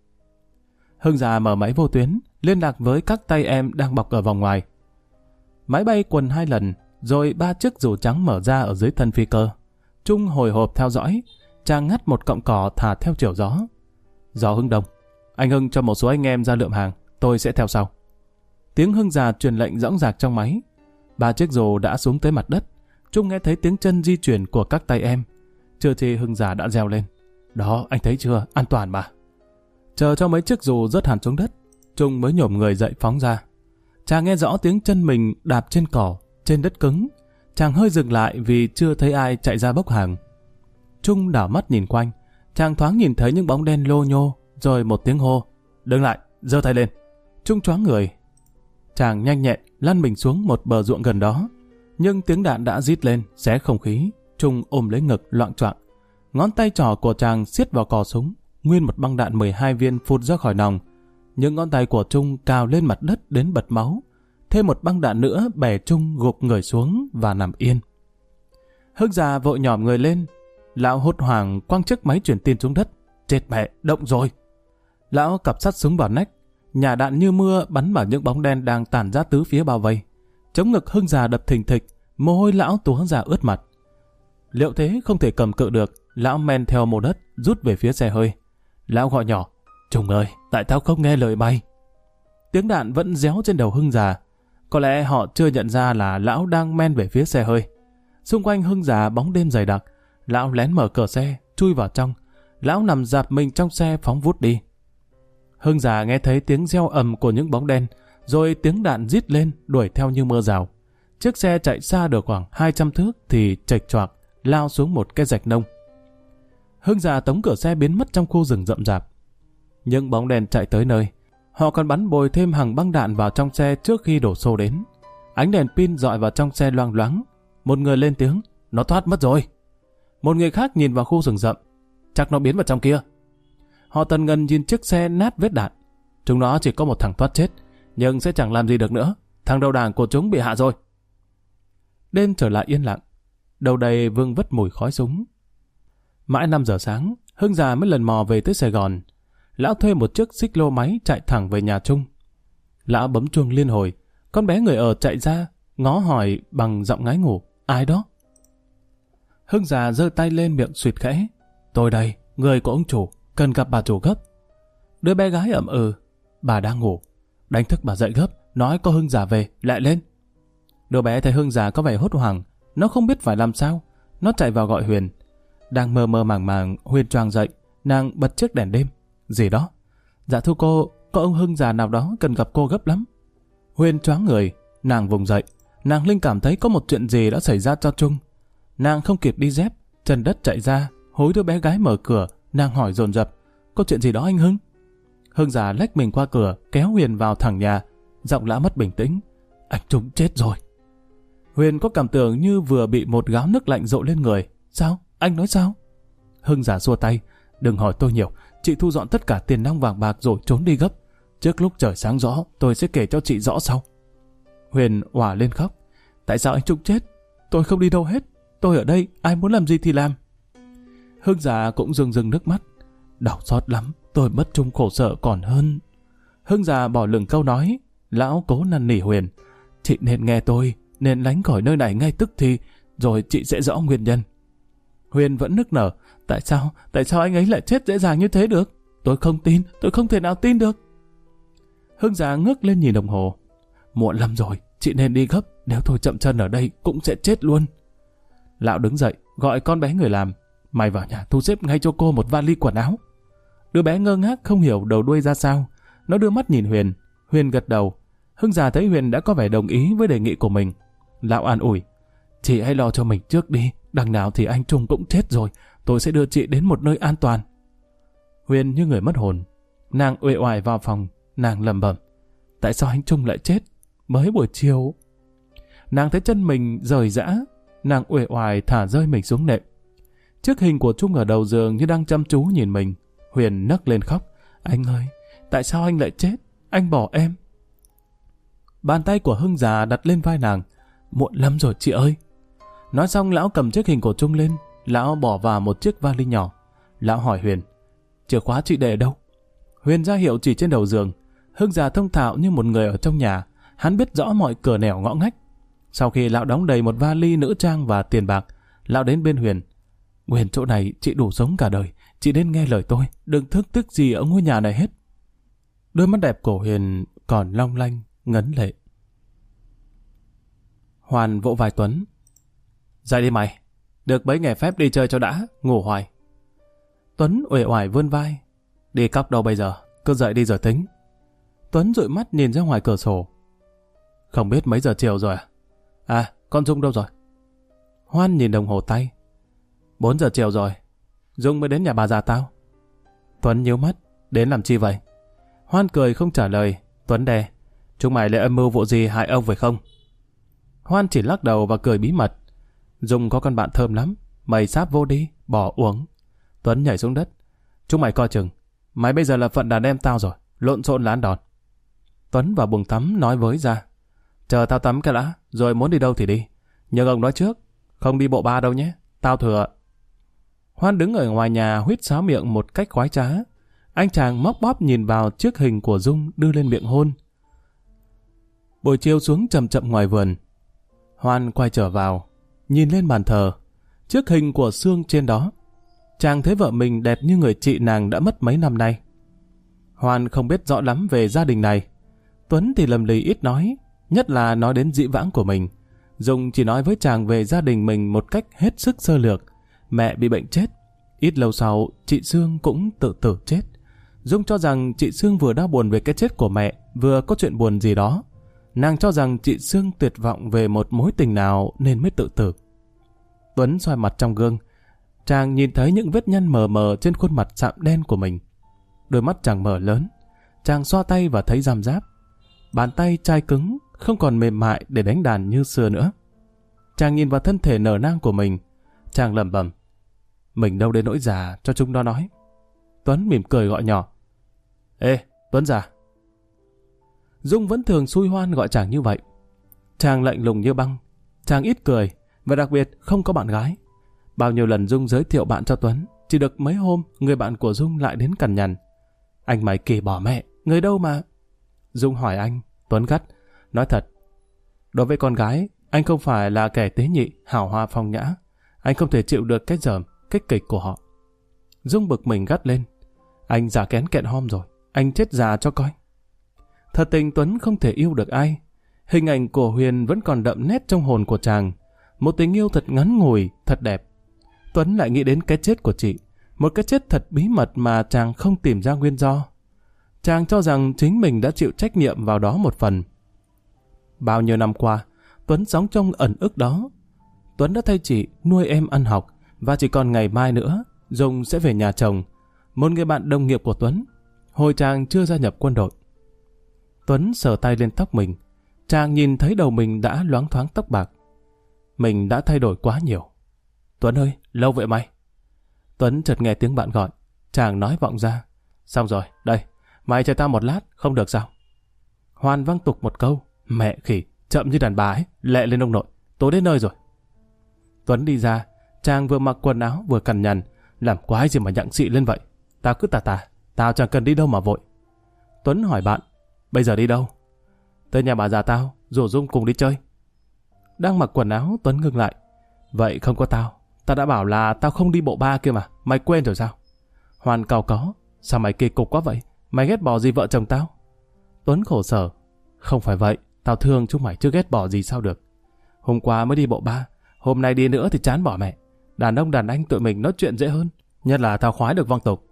Hưng già mở máy vô tuyến, liên lạc với các tay em đang bọc ở vòng ngoài. Máy bay quần hai lần, rồi ba chiếc dù trắng mở ra ở dưới thân phi cơ. Trung hồi hộp theo dõi. Chàng ngắt một cọng cỏ thả theo chiều gió. Gió Hưng đông. Anh Hưng cho một số anh em ra lượm hàng, tôi sẽ theo sau. Tiếng Hưng già truyền lệnh dõng dạc trong máy. Ba chiếc dù đã xuống tới mặt đất. Trung nghe thấy tiếng chân di chuyển của các tay em. Chưa thì Hưng già đã reo lên. Đó, anh thấy chưa, an toàn mà. Chờ cho mấy chiếc dù rớt hẳn xuống đất, Trung mới nhổm người dậy phóng ra. Chàng nghe rõ tiếng chân mình đạp trên cỏ, trên đất cứng. Chàng hơi dừng lại vì chưa thấy ai chạy ra bốc hàng. Trung đảo mắt nhìn quanh. Chàng thoáng nhìn thấy những bóng đen lô nhô, rồi một tiếng hô. Đứng lại, giơ tay lên. Trung choáng người. Chàng nhanh nhẹn lăn mình xuống một bờ ruộng gần đó. Nhưng tiếng đạn đã rít lên, xé không khí. Trung ôm lấy ngực loạng choạng. Ngón tay trỏ của chàng siết vào cò súng. Nguyên một băng đạn mười hai viên phụt ra khỏi nòng. Những ngón tay của Trung cào lên mặt đất đến bật máu. Thêm một băng đạn nữa bẻ Trung gục người xuống và nằm yên. Hưng già vội nhòm người lên. Lão hốt hoảng quăng chiếc máy truyền tin xuống đất. Chết mẹ, động rồi. Lão cặp sắt súng vào nách. Nhả đạn như mưa bắn vào những bóng đen đang tản ra tứ phía bao vây. Chống ngực Hưng già đập thình thịch. Mồ hôi lão túa ra ướt mặt. Liệu thế không thể cầm cự được, lão men theo mồ đất rút về phía xe hơi. Lão gọi nhỏ. Trung ơi, tại tao không nghe lời bay. Tiếng đạn vẫn réo trên đầu Hưng già. Có lẽ họ chưa nhận ra là lão đang men về phía xe hơi. Xung quanh Hưng già bóng đêm dày đặc. Lão lén mở cửa xe, chui vào trong. Lão nằm dạp mình trong xe phóng vút đi. Hưng già nghe thấy tiếng reo ầm của những bóng đen, rồi tiếng đạn rít lên đuổi theo như mưa rào. Chiếc xe chạy xa được khoảng hai trăm thước thì chệch choạc lao xuống một cái rạch nông. Hưng già tống cửa xe biến mất trong khu rừng rậm rạp. Những bóng đèn chạy tới nơi, họ còn bắn bồi thêm hàng băng đạn vào trong xe trước khi đổ xô đến. Ánh đèn pin dọi vào trong xe loang loáng. Một người lên tiếng, nó thoát mất rồi. Một người khác nhìn vào khu rừng rậm, chắc nó biến vào trong kia. Họ tần ngần nhìn chiếc xe nát vết đạn. Chúng nó chỉ có một thằng thoát chết, nhưng sẽ chẳng làm gì được nữa. Thằng đầu đảng của chúng bị hạ rồi. Đêm trở lại yên lặng, đầu đầy vương vất mùi khói súng. Mãi năm giờ sáng, Hưng già mới lần mò về tới Sài Gòn. Lão thuê một chiếc xích lô máy chạy thẳng về nhà Trung. Lão bấm chuông liên hồi, con bé người ở chạy ra, ngó hỏi bằng giọng ngái ngủ, ai đó? Hưng già giơ tay lên miệng suýt khẽ, tôi đây, người của ông chủ, cần gặp bà chủ gấp. Đứa bé gái ậm ừ, bà đang ngủ, đánh thức bà dậy gấp, nói có Hưng già về, lại lên. Đứa bé thấy Hưng già có vẻ hốt hoảng, nó không biết phải làm sao, nó chạy vào gọi Huyền. Đang mơ mơ màng màng, Huyền choàng dậy, nàng bật chiếc đèn đêm. Gì đó? Dạ thưa cô, có ông Hưng già nào đó cần gặp cô gấp lắm. Huyền choáng người, nàng vùng dậy, nàng linh cảm thấy có một chuyện gì đã xảy ra cho Trung. Nàng không kịp đi dép, chân đất chạy ra, hối đứa bé gái mở cửa, nàng hỏi dồn dập, có chuyện gì đó anh Hưng? Hưng già lách mình qua cửa, kéo Huyền vào thẳng nhà, giọng lã mất bình tĩnh, anh Trung chết rồi. Huyền có cảm tưởng như vừa bị một gáo nước lạnh dội lên người. Sao? Anh nói sao? Hưng già xua tay, đừng hỏi tôi nhiều, chị thu dọn tất cả tiền nong vàng bạc rồi trốn đi gấp. Trước lúc trời sáng rõ, tôi sẽ kể cho chị rõ sau. Huyền òa lên khóc, tại sao anh Trung chết? Tôi không đi đâu hết, tôi ở đây, ai muốn làm gì thì làm. Hưng già cũng rưng rưng nước mắt, đau xót lắm, tôi mất Trung khổ sở còn hơn. Hưng già bỏ lửng câu nói, lão cố năn nỉ Huyền, chị nên nghe tôi, nên lánh khỏi nơi này ngay tức thì, rồi chị sẽ rõ nguyên nhân. Huyền vẫn nức nở, tại sao, tại sao anh ấy lại chết dễ dàng như thế được? Tôi không tin, tôi không thể nào tin được. Hưng già ngước lên nhìn đồng hồ, muộn lắm rồi, chị nên đi gấp, nếu tôi chậm chân ở đây cũng sẽ chết luôn. Lão đứng dậy, gọi con bé người làm, mày vào nhà thu xếp ngay cho cô một vali quần áo. Đứa bé ngơ ngác không hiểu đầu đuôi ra sao, nó đưa mắt nhìn Huyền, Huyền gật đầu. Hưng già thấy Huyền đã có vẻ đồng ý với đề nghị của mình. Lão an ủi, chị hãy lo cho mình trước đi, đằng nào thì anh Trung cũng chết rồi, tôi sẽ đưa chị đến một nơi an toàn. Huyền như người mất hồn, nàng uể oải vào phòng, nàng lẩm bẩm, tại sao anh Trung lại chết? Mới buổi chiều. Nàng thấy chân mình rời rã, nàng uể oải thả rơi mình xuống nệm. Chiếc hình của Trung ở đầu giường như đang chăm chú nhìn mình. Huyền nấc lên khóc, anh ơi, tại sao anh lại chết? Anh bỏ em. Bàn tay của Hưng già đặt lên vai nàng, muộn lắm rồi chị ơi. Nói xong lão cầm chiếc hình của Trung lên, lão bỏ vào một chiếc vali nhỏ. Lão hỏi Huyền, chìa khóa chị để ở đâu? Huyền ra hiệu chỉ trên đầu giường. Hưng già thông thạo như một người ở trong nhà, hắn biết rõ mọi cửa nẻo ngõ ngách. Sau khi lão đóng đầy một vali nữ trang và tiền bạc, lão đến bên Huyền. Huyền, chỗ này chị đủ sống cả đời, chị nên nghe lời tôi, đừng thức tức gì ở ngôi nhà này hết. Đôi mắt đẹp của Huyền còn long lanh, ngấn lệ. Hoàn vỗ vai Tuấn, dậy đi mày, được bấy ngày phép đi chơi cho đã, ngủ hoài. Tuấn uể oải vươn vai, đi cóc đâu bây giờ, cứ dậy đi rồi tính. Tuấn dụi mắt nhìn ra ngoài cửa sổ, không biết mấy giờ chiều rồi à? À, con Dung đâu rồi? Hoan nhìn đồng hồ tay, bốn giờ chiều rồi, Dung mới đến nhà bà già tao. Tuấn nhíu mắt, đến làm chi vậy? Hoan cười không trả lời. Tuấn đè, chúng mày lại âm mưu vụ gì hại ông phải không? Hoan chỉ lắc đầu và cười bí mật. Dung có con bạn thơm lắm, mày sáp vô đi, bỏ uống. Tuấn nhảy xuống đất, chúng mày coi chừng, mày bây giờ là phận đàn em tao rồi, lộn xộn là ăn đòn. Tuấn vào buồng tắm nói với ra, chờ tao tắm cái đã, rồi muốn đi đâu thì đi. Nhưng ông nói trước, không đi bộ ba đâu nhé, tao thừa. Hoan đứng ở ngoài nhà huýt sáo miệng một cách khoái trá. Anh chàng móc bóp nhìn vào chiếc hình của Dung đưa lên miệng hôn. Buổi chiều xuống chậm chậm ngoài vườn. Hoan quay trở vào, nhìn lên bàn thờ, chiếc hình của Sương trên đó. Chàng thấy vợ mình đẹp như người chị nàng đã mất mấy năm nay. Hoan không biết rõ lắm về gia đình này. Tuấn thì lầm lì ít nói, nhất là nói đến dĩ vãng của mình. Dung chỉ nói với chàng về gia đình mình một cách hết sức sơ lược. Mẹ bị bệnh chết. Ít lâu sau, chị Sương cũng tự tử chết. Dung cho rằng chị Sương vừa đau buồn về cái chết của mẹ, vừa có chuyện buồn gì đó. Nàng cho rằng chị Sương tuyệt vọng về một mối tình nào nên mới tự tử. Tuấn soi mặt trong gương. Chàng nhìn thấy những vết nhăn mờ mờ trên khuôn mặt sạm đen của mình. Đôi mắt chàng mở lớn. Chàng xoa tay và thấy giam giáp. Bàn tay chai cứng, không còn mềm mại để đánh đàn như xưa nữa. Chàng nhìn vào thân thể nở nang của mình. Chàng lẩm bẩm: mình đâu đến nỗi già cho chúng nó nói. Tuấn mỉm cười gọi nhỏ: ê, Tuấn già. Dung vẫn thường xui hoan gọi chàng như vậy. Chàng lạnh lùng như băng. Chàng ít cười, và đặc biệt không có bạn gái. Bao nhiêu lần Dung giới thiệu bạn cho Tuấn, chỉ được mấy hôm người bạn của Dung lại đến cằn nhằn: anh mày kỳ bỏ mẹ, người đâu mà. Dung hỏi anh. Tuấn gắt: nói thật, đối với con gái, anh không phải là kẻ tế nhị, hào hoa phong nhã. Anh không thể chịu được cái dởm, cái kịch của họ. Dung bực mình gắt lên: anh già kén kẹn hom rồi, anh chết già cho coi. Thật tình Tuấn không thể yêu được ai. Hình ảnh của Huyền vẫn còn đậm nét trong hồn của chàng. Một tình yêu thật ngắn ngủi, thật đẹp. Tuấn lại nghĩ đến cái chết của chị. Một cái chết thật bí mật mà chàng không tìm ra nguyên do. Chàng cho rằng chính mình đã chịu trách nhiệm vào đó một phần. Bao nhiêu năm qua, Tuấn sống trong ẩn ức đó. Tuấn đã thay chị nuôi em ăn học, và chỉ còn ngày mai nữa, Dung sẽ về nhà chồng, một người bạn đồng nghiệp của Tuấn, hồi chàng chưa gia nhập quân đội. Tuấn sờ tay lên tóc mình. Chàng nhìn thấy đầu mình đã loáng thoáng tóc bạc. Mình đã thay đổi quá nhiều. Tuấn ơi, lâu vậy mày? Tuấn chợt nghe tiếng bạn gọi. Chàng nói vọng ra: xong rồi, đây, mày chờ tao một lát, không được sao? Hoan văng tục một câu: mẹ khỉ, chậm như đàn bà ấy, lẹ lên ông nội, tối đến nơi rồi. Tuấn đi ra. Chàng vừa mặc quần áo vừa cằn nhằn: làm quái gì mà nhặng xị lên vậy? Tao cứ tà tà, tao chẳng cần đi đâu mà vội. Tuấn hỏi bạn: bây giờ đi đâu? Tới nhà bà già tao, rủ Dung cùng đi chơi. Đang mặc quần áo, Tuấn ngừng lại: vậy không có tao, tao đã bảo là tao không đi bộ ba kia mà, mày quên rồi sao? Hoan cau có: sao mày kỳ cục quá vậy? Mày ghét bỏ gì vợ chồng tao? Tuấn khổ sở: không phải vậy, tao thương chúng mày chứ ghét bỏ gì sao được. Hôm qua mới đi bộ ba, hôm nay đi nữa thì chán bỏ mẹ. Đàn ông đàn anh tụi mình nói chuyện dễ hơn, nhất là tao khoái được vong tục.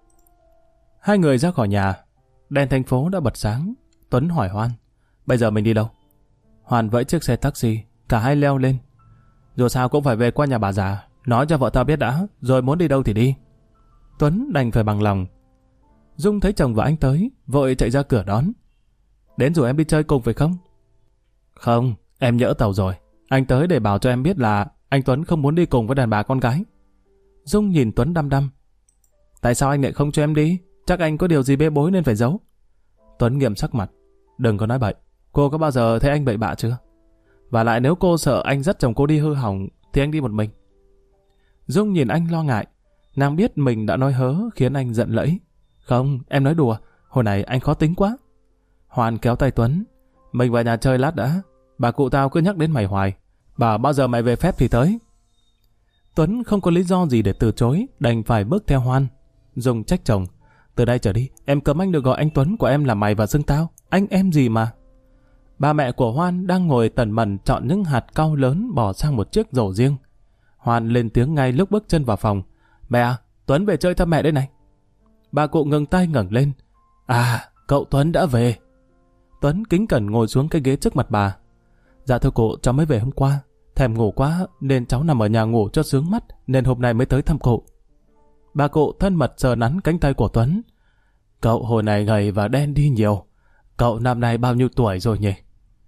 Hai người ra khỏi nhà. Đèn thành phố đã bật sáng. Tuấn hỏi Hoan: bây giờ mình đi đâu? Hoan vẫy chiếc xe taxi. Cả hai leo lên. Dù sao cũng phải về qua nhà bà già, nói cho vợ tao biết đã, rồi muốn đi đâu thì đi. Tuấn đành phải bằng lòng. Dung thấy chồng và anh tới, vội chạy ra cửa đón. Đến rủ em đi chơi cùng phải không? Không, em nhỡ tàu rồi. Anh tới để bảo cho em biết là anh Tuấn không muốn đi cùng với đàn bà con gái. Dung nhìn Tuấn đăm đăm. Tại sao anh lại không cho em đi? Chắc anh có điều gì bê bối nên phải giấu. Tuấn nghiêm sắc mặt. Đừng có nói bậy. Cô có bao giờ thấy anh bậy bạ chưa? Và lại nếu cô sợ anh dắt chồng cô đi hư hỏng thì anh đi một mình. Dung nhìn anh lo ngại. Nàng biết mình đã nói hớ khiến anh giận lẫy. Không, em nói đùa. Hồi này anh khó tính quá. Hoan kéo tay Tuấn. Mình vào nhà chơi lát đã. Bà cụ tao cứ nhắc đến mày hoài. Bảo bao giờ mày về phép thì tới. Tuấn không có lý do gì để từ chối, đành phải bước theo Hoan. Dung trách chồng. Từ đây trở đi, em cấm anh được gọi anh Tuấn của em là mày và xưng tao. Anh em gì mà. Bà mẹ của Hoan đang ngồi tần mẩn chọn những hạt cau lớn bỏ sang một chiếc rổ riêng. Hoan lên tiếng ngay lúc bước chân vào phòng. Mẹ à, Tuấn về chơi thăm mẹ đây này. Bà cụ ngừng tay ngẩng lên. À, cậu Tuấn đã về. Tuấn kính cẩn ngồi xuống cái ghế trước mặt bà. Dạ thưa cụ, cháu mới về hôm qua. Thèm ngủ quá nên cháu nằm ở nhà ngủ cho sướng mắt, nên hôm nay mới tới thăm cụ. Bà cụ thân mật sờ nắn cánh tay của Tuấn. Cậu hồi này gầy và đen đi nhiều. Cậu năm nay bao nhiêu tuổi rồi nhỉ?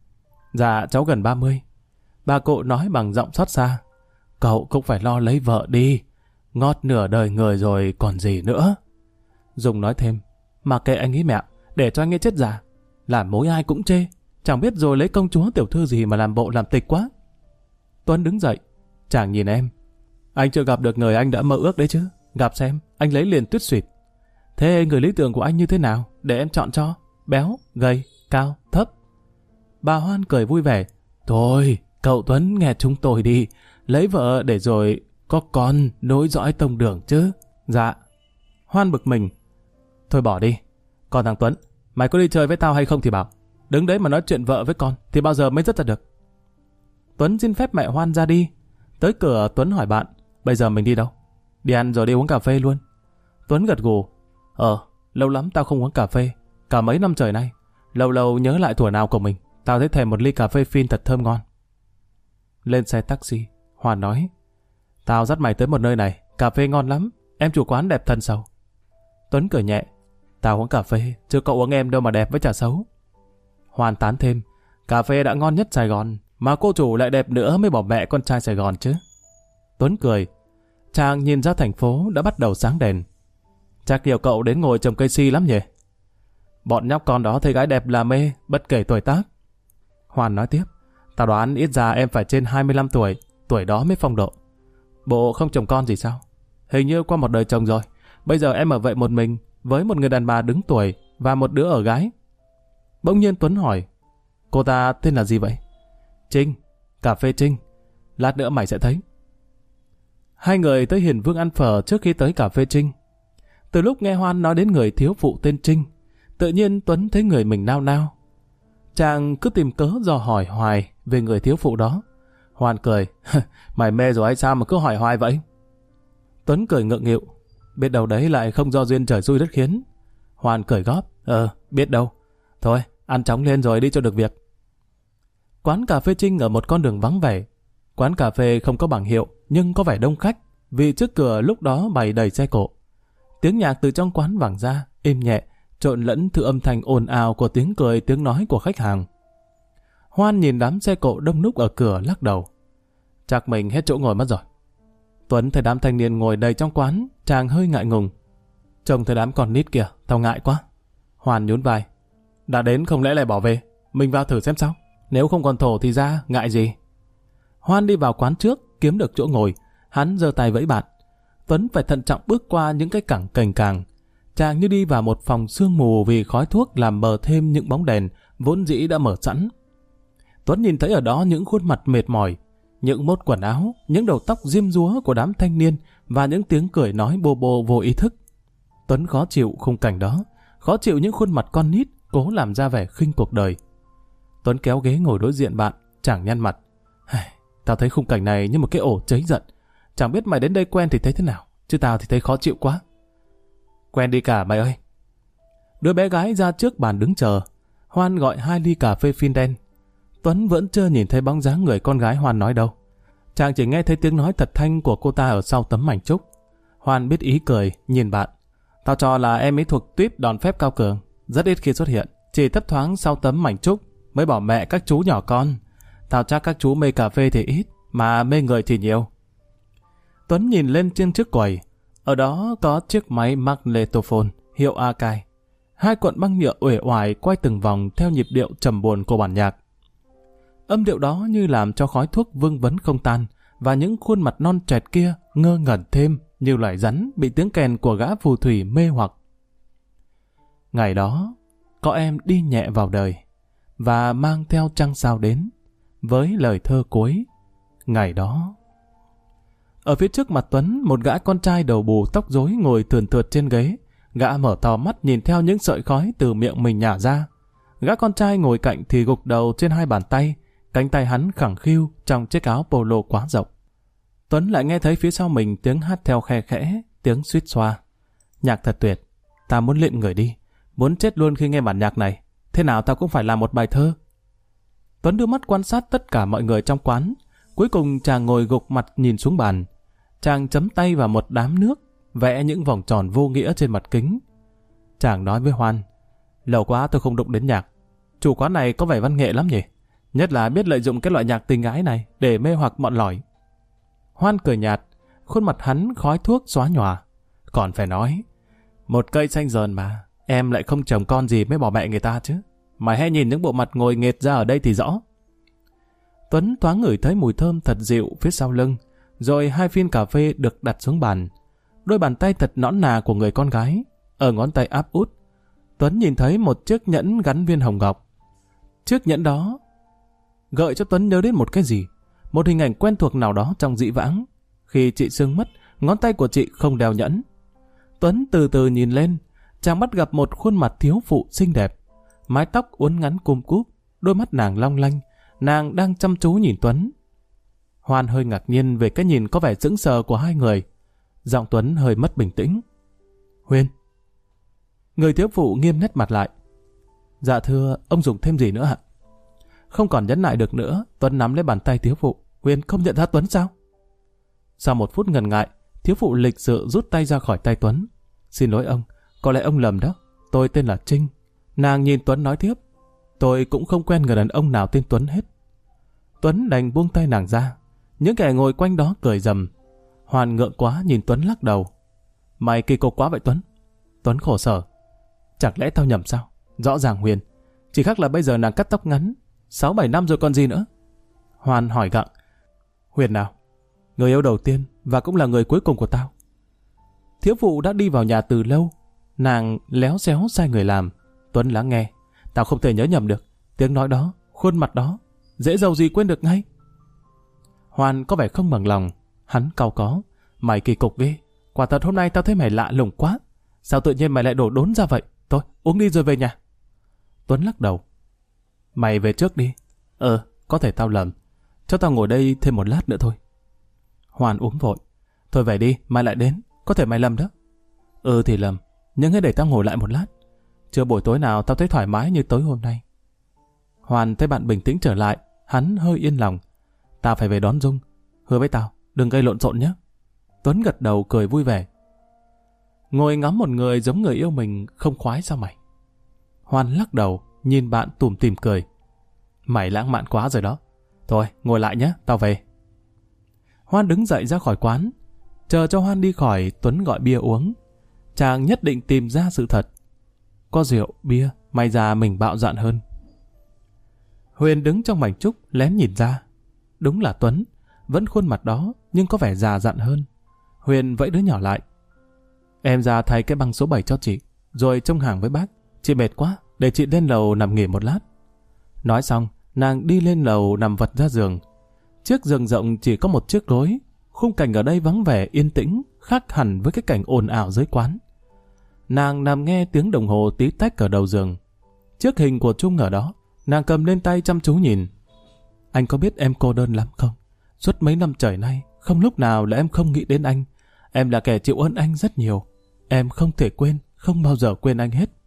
Dạ cháu gần ba mươi. Bà cụ nói bằng giọng xót xa. Cậu cũng phải lo lấy vợ đi. Ngót nửa đời người rồi còn gì nữa. Dung nói thêm. Mà kệ anh ấy mẹ, để cho anh ấy chết già. Làm mối ai cũng chê. Chẳng biết rồi lấy công chúa tiểu thư gì mà làm bộ làm tịch quá. Tuấn đứng dậy. Chàng nhìn em. Anh chưa gặp được người anh đã mơ ước đấy chứ. Gặp xem, anh lấy liền tuyết xuyệt. Thế người lý tưởng của anh như thế nào? Để em chọn cho. Béo, gầy, cao, thấp. Bà Hoan cười vui vẻ. Thôi, cậu Tuấn nghe chúng tôi đi. Lấy vợ để rồi có con nối dõi tông đường chứ. Dạ. Hoan bực mình. Thôi bỏ đi. Còn thằng Tuấn, mày có đi chơi với tao hay không thì bảo. Đứng đấy mà nói chuyện vợ với con thì bao giờ mới dứt ra được. Tuấn xin phép mẹ Hoan ra đi. Tới cửa Tuấn hỏi bạn, bây giờ mình đi đâu? Đi ăn rồi đi uống cà phê luôn. Tuấn gật gù, Ờ, lâu lắm tao không uống cà phê, cả mấy năm trời nay. Lâu lâu nhớ lại tuổi nào của mình, tao thấy thèm một ly cà phê phin thật thơm ngon. Lên xe taxi, Hoan nói, tao dắt mày tới một nơi này, cà phê ngon lắm, em chủ quán đẹp thân sầu. Tuấn cười nhẹ, tao uống cà phê, chứ cậu uống em đâu mà đẹp với chả xấu. Hoan tán thêm, cà phê đã ngon nhất Sài Gòn, mà cô chủ lại đẹp nữa mới bỏ mẹ con trai Sài Gòn chứ. Tuấn cười, chàng nhìn ra thành phố đã bắt đầu sáng đèn. Chắc nhiều cậu đến ngồi trồng cây si lắm nhỉ? Bọn nhóc con đó thấy gái đẹp là mê, bất kể tuổi tác. Hoan nói tiếp, tao đoán ít ra em phải trên hai mươi lăm tuổi, tuổi đó mới phong độ. Bộ không chồng con gì sao? Hình như qua một đời chồng rồi, bây giờ em ở vậy một mình, với một người đàn bà đứng tuổi và một đứa ở gái. Bỗng nhiên Tuấn hỏi, cô ta tên là gì vậy? Trinh, cà phê Trinh, lát nữa mày sẽ thấy. Hai người tới Hiền Vương ăn phở trước khi tới cà phê Trinh. Từ lúc nghe Hoan nói đến người thiếu phụ tên Trinh, tự nhiên Tuấn thấy người mình nao nao. Chàng cứ tìm cớ dò hỏi hoài về người thiếu phụ đó. Hoan cười, mày mê rồi hay sao mà cứ hỏi hoài vậy? Tuấn cười ngượng nghịu, biết đâu đấy lại không do duyên trời xui đất khiến. Hoan cười góp, ờ, biết đâu. Thôi, ăn chóng lên rồi đi cho được việc. Quán cà phê Trinh ở một con đường vắng vẻ. Quán cà phê không có bảng hiệu, nhưng có vẻ đông khách, vì trước cửa lúc đó bày đầy xe cộ. Tiếng nhạc từ trong quán vẳng ra, êm nhẹ, trộn lẫn thứ âm thanh ồn ào của tiếng cười, tiếng nói của khách hàng. Hoan nhìn đám xe cộ đông đúc ở cửa lắc đầu. Chắc mình hết chỗ ngồi mất rồi. Tuấn thấy đám thanh niên ngồi đầy trong quán, chàng hơi ngại ngùng. Trông thấy đám con nít kìa, tao ngại quá. Hoan nhún vai. Đã đến không lẽ lại bỏ về, mình vào thử xem sao. Nếu không còn thổ thì ra, ngại gì. Hoan đi vào quán trước, kiếm được chỗ ngồi, hắn giơ tay vẫy bạn. Tuấn phải thận trọng bước qua những cái cẳng cành càng. Chàng như đi vào một phòng sương mù vì khói thuốc làm mờ thêm những bóng đèn vốn dĩ đã mở sẵn. Tuấn nhìn thấy ở đó những khuôn mặt mệt mỏi, những mốt quần áo, những đầu tóc diêm dúa của đám thanh niên và những tiếng cười nói bô bô vô ý thức. Tuấn khó chịu khung cảnh đó, khó chịu những khuôn mặt con nít cố làm ra vẻ khinh cuộc đời. Tuấn kéo ghế ngồi đối diện bạn, chàng nhăn mặt. Tao thấy khung cảnh này như một cái ổ cháy giận. Chẳng biết mày đến đây quen thì thấy thế nào, chứ tao thì thấy khó chịu quá. Quen đi cả mày ơi. Đứa bé gái ra trước bàn đứng chờ. Hoan gọi hai ly cà phê phin đen. Tuấn vẫn chưa nhìn thấy bóng dáng người con gái Hoan nói đâu. Chàng chỉ nghe thấy tiếng nói thật thanh của cô ta ở sau tấm mảnh trúc. Hoan biết ý cười, nhìn bạn. Tao cho là em ấy thuộc tuýp đòn phép cao cường, rất ít khi xuất hiện, chỉ thấp thoáng sau tấm mảnh trúc mới bỏ mẹ các chú nhỏ con. Tao chắc các chú mê cà phê thì ít, mà mê người thì nhiều. Tuấn nhìn lên trên chiếc quầy. Ở đó có chiếc máy magnetophone hiệu Akai. Hai cuộn băng nhựa uể oải quay từng vòng theo nhịp điệu trầm buồn của bản nhạc. Âm điệu đó như làm cho khói thuốc vương vấn không tan, và những khuôn mặt non trẻ kia ngơ ngẩn thêm như loài rắn bị tiếng kèn của gã phù thủy mê hoặc. Ngày đó, có em đi nhẹ vào đời và mang theo trăng sao đến với lời thơ cuối. Ngày đó. Ở phía trước mặt Tuấn, một gã con trai đầu bù tóc rối ngồi thườn thượt trên ghế. Gã mở to mắt nhìn theo những sợi khói từ miệng mình nhả ra. Gã con trai ngồi cạnh thì gục đầu trên hai bàn tay, cánh tay hắn khẳng khiu trong chiếc áo polo quá rộng. Tuấn lại nghe thấy phía sau mình tiếng hát theo khe khẽ, tiếng suýt xoa. Nhạc thật tuyệt, ta muốn lịm người đi, muốn chết luôn khi nghe bản nhạc này. Thế nào ta cũng phải làm một bài thơ. Tuấn đưa mắt quan sát tất cả mọi người trong quán. Cuối cùng chàng ngồi gục mặt nhìn xuống bàn. Chàng chấm tay vào một đám nước, vẽ những vòng tròn vô nghĩa trên mặt kính. Chàng nói với Hoan, lâu quá tôi không đụng đến nhạc. Chủ quán này có vẻ văn nghệ lắm nhỉ? Nhất là biết lợi dụng cái loại nhạc tình ái này để mê hoặc bọn lỏi. Hoan cười nhạt, khuôn mặt hắn khói thuốc xóa nhòa. Còn phải nói, một cây xanh dờn mà, em lại không chồng con gì mới bỏ mẹ người ta chứ. Mày hãy nhìn những bộ mặt ngồi nghệt ra ở đây thì rõ. Tuấn thoáng ngửi thấy mùi thơm thật dịu phía sau lưng, rồi hai phiên cà phê được đặt xuống bàn. Đôi bàn tay thật nõn nà của người con gái, ở ngón tay áp út, Tuấn nhìn thấy một chiếc nhẫn gắn viên hồng ngọc. Chiếc nhẫn đó gợi cho Tuấn nhớ đến một cái gì, một hình ảnh quen thuộc nào đó trong dĩ vãng. Khi chị Sương mất, ngón tay của chị không đeo nhẫn. Tuấn từ từ nhìn lên, chàng bắt gặp một khuôn mặt thiếu phụ xinh đẹp, mái tóc uốn ngắn cum cúp, đôi mắt nàng long lanh. Nàng đang chăm chú nhìn Tuấn, Hoan hơi ngạc nhiên về cái nhìn có vẻ sững sờ của hai người. Giọng Tuấn hơi mất bình tĩnh. Huyền. Người thiếu phụ nghiêm nét mặt lại. Dạ thưa, ông dùng thêm gì nữa ạ? Không còn nhẫn nại được nữa, Tuấn nắm lấy bàn tay thiếu phụ. Huyền không nhận ra Tuấn sao? Sau một phút ngần ngại, thiếu phụ lịch sự rút tay ra khỏi tay Tuấn. Xin lỗi ông, có lẽ ông lầm đó. Tôi tên là Trinh. Nàng nhìn Tuấn nói tiếp. Tôi cũng không quen người đàn ông nào tên Tuấn hết. Tuấn đành buông tay nàng ra. Những kẻ ngồi quanh đó cười rầm. Hoan ngượng quá nhìn Tuấn lắc đầu. Mày kỳ cục quá vậy Tuấn. Tuấn khổ sở. Chẳng lẽ tao nhầm sao? Rõ ràng Huyền. Chỉ khác là bây giờ nàng cắt tóc ngắn. Sáu bảy năm rồi còn gì nữa? Hoan hỏi gặng. Huyền nào? Người yêu đầu tiên và cũng là người cuối cùng của tao. Thiếu phụ đã đi vào nhà từ lâu. Nàng léo xéo sai người làm. Tuấn lắng nghe. Tao không thể nhớ nhầm được. Tiếng nói đó, khuôn mặt đó, dễ dầu gì quên được ngay. Hoan có vẻ không bằng lòng. Hắn cau có. Mày kỳ cục ghê. Quả thật hôm nay tao thấy mày lạ lùng quá. Sao tự nhiên mày lại đổ đốn ra vậy? Thôi, uống đi rồi về nhà. Tuấn lắc đầu. Mày về trước đi. Ờ, có thể tao lầm. Cho tao ngồi đây thêm một lát nữa thôi. Hoan uống vội. Thôi về đi, mai lại đến. Có thể mày lầm đó. Ừ thì lầm. Nhưng hãy để tao ngồi lại một lát. Chưa buổi tối nào tao thấy thoải mái như tối hôm nay. Hoan thấy bạn bình tĩnh trở lại. Hắn hơi yên lòng. Tao phải về đón Dung. Hứa với tao, đừng gây lộn xộn nhé. Tuấn gật đầu cười vui vẻ. Ngồi ngắm một người giống người yêu mình không khoái sao mày? Hoan lắc đầu, nhìn bạn tủm tỉm cười. Mày lãng mạn quá rồi đó. Thôi, ngồi lại nhé, tao về. Hoan đứng dậy ra khỏi quán. Chờ cho Hoan đi khỏi, Tuấn gọi bia uống. Chàng nhất định tìm ra sự thật. Có rượu, bia, may ra mình bạo dạn hơn. Huyền đứng trong mảnh trúc, lén nhìn ra. Đúng là Tuấn, vẫn khuôn mặt đó, nhưng có vẻ già dặn hơn. Huyền vẫy đứa nhỏ lại. Em ra thay cái băng số bảy cho chị, rồi trông hàng với bác. Chị mệt quá, để chị lên lầu nằm nghỉ một lát. Nói xong, nàng đi lên lầu nằm vật ra giường. Chiếc giường rộng chỉ có một chiếc gối. Khung cảnh ở đây vắng vẻ yên tĩnh, khác hẳn với cái cảnh ồn ào dưới quán. Nàng nằm nghe tiếng đồng hồ tí tách ở đầu giường. Chiếc hình của Trung ở đó, nàng cầm lên tay chăm chú nhìn. Anh có biết em cô đơn lắm không? Suốt mấy năm trời nay, không lúc nào là em không nghĩ đến anh. Em là kẻ chịu ơn anh rất nhiều. Em không thể quên, không bao giờ quên anh hết.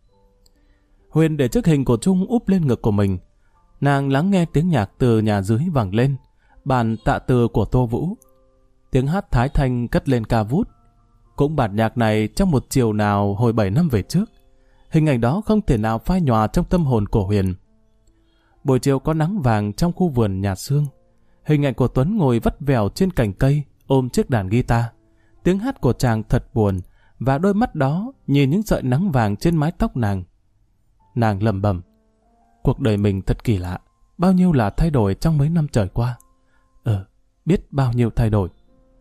Huyền để chiếc hình của Trung úp lên ngực của mình. Nàng lắng nghe tiếng nhạc từ nhà dưới vang lên. Bản tạ từ của Tô Vũ. Tiếng hát Thái Thanh cất lên ca vút. Cũng bản nhạc này trong một chiều nào hồi bảy năm về trước. Hình ảnh đó không thể nào phai nhòa trong tâm hồn của Huyền. Buổi chiều có nắng vàng trong khu vườn nhà Sương. Hình ảnh của Tuấn ngồi vắt vẻo trên cành cây, ôm chiếc đàn guitar. Tiếng hát của chàng thật buồn, và đôi mắt đó nhìn những sợi nắng vàng trên mái tóc nàng. Nàng lẩm bẩm, cuộc đời mình thật kỳ lạ, bao nhiêu là thay đổi trong mấy năm trời qua. Ờ, biết bao nhiêu thay đổi.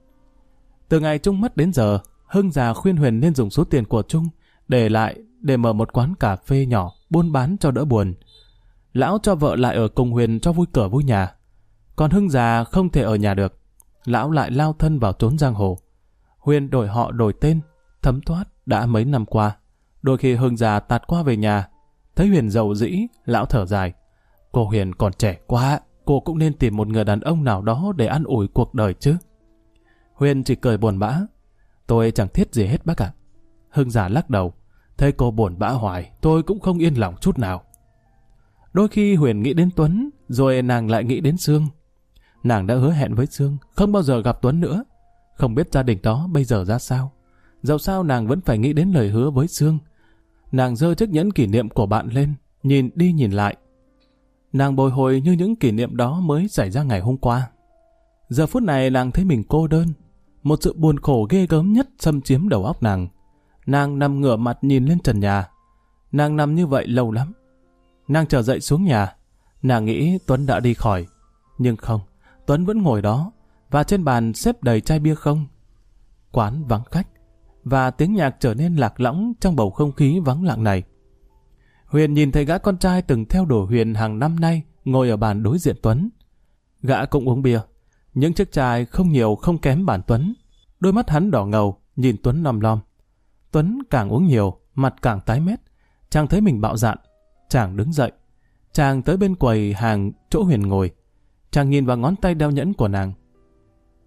Từ ngày Trung mất đến giờ, Hưng già khuyên Huyền nên dùng số tiền của Trung để lại để mở một quán cà phê nhỏ buôn bán cho đỡ buồn. Lão cho vợ lại ở cùng Huyền cho vui cửa vui nhà. Còn Hưng già không thể ở nhà được. Lão lại lao thân vào trốn giang hồ. Huyền đổi họ đổi tên, thấm thoát đã mấy năm qua. Đôi khi Hưng già tạt qua về nhà, thấy Huyền giàu dĩ, lão thở dài. Cô Huyền còn trẻ quá, cô cũng nên tìm một người đàn ông nào đó để an ủi cuộc đời chứ. Huyền chỉ cười buồn bã. Tôi chẳng thiết gì hết bác ạ. Hưng già lắc đầu. Thấy cô buồn bã hoài, tôi cũng không yên lòng chút nào. Đôi khi Huyền nghĩ đến Tuấn, rồi nàng lại nghĩ đến Sương. Nàng đã hứa hẹn với Sương không bao giờ gặp Tuấn nữa. Không biết gia đình đó bây giờ ra sao. Dẫu sao nàng vẫn phải nghĩ đến lời hứa với Sương. Nàng giơ chiếc nhẫn kỷ niệm của bạn lên, nhìn đi nhìn lại. Nàng bồi hồi như những kỷ niệm đó mới xảy ra ngày hôm qua. Giờ phút này nàng thấy mình cô đơn. Một sự buồn khổ ghê gớm nhất xâm chiếm đầu óc nàng. Nàng nằm ngửa mặt nhìn lên trần nhà. Nàng nằm như vậy lâu lắm. Nàng trở dậy xuống nhà. Nàng nghĩ Tuấn đã đi khỏi. Nhưng không, Tuấn vẫn ngồi đó, và trên bàn xếp đầy chai bia không. Quán vắng khách, và tiếng nhạc trở nên lạc lõng trong bầu không khí vắng lặng này. Huyền nhìn thấy gã con trai từng theo đuổi Huyền hàng năm nay ngồi ở bàn đối diện Tuấn. Gã cũng uống bia. Những chiếc chai không nhiều không kém bản Tuấn. Đôi mắt hắn đỏ ngầu, nhìn Tuấn lom lom. Tuấn càng uống nhiều, mặt càng tái mét. Chàng thấy mình bạo dạn. Chàng đứng dậy. Chàng tới bên quầy hàng chỗ Huyền ngồi. Chàng nhìn vào ngón tay đeo nhẫn của nàng.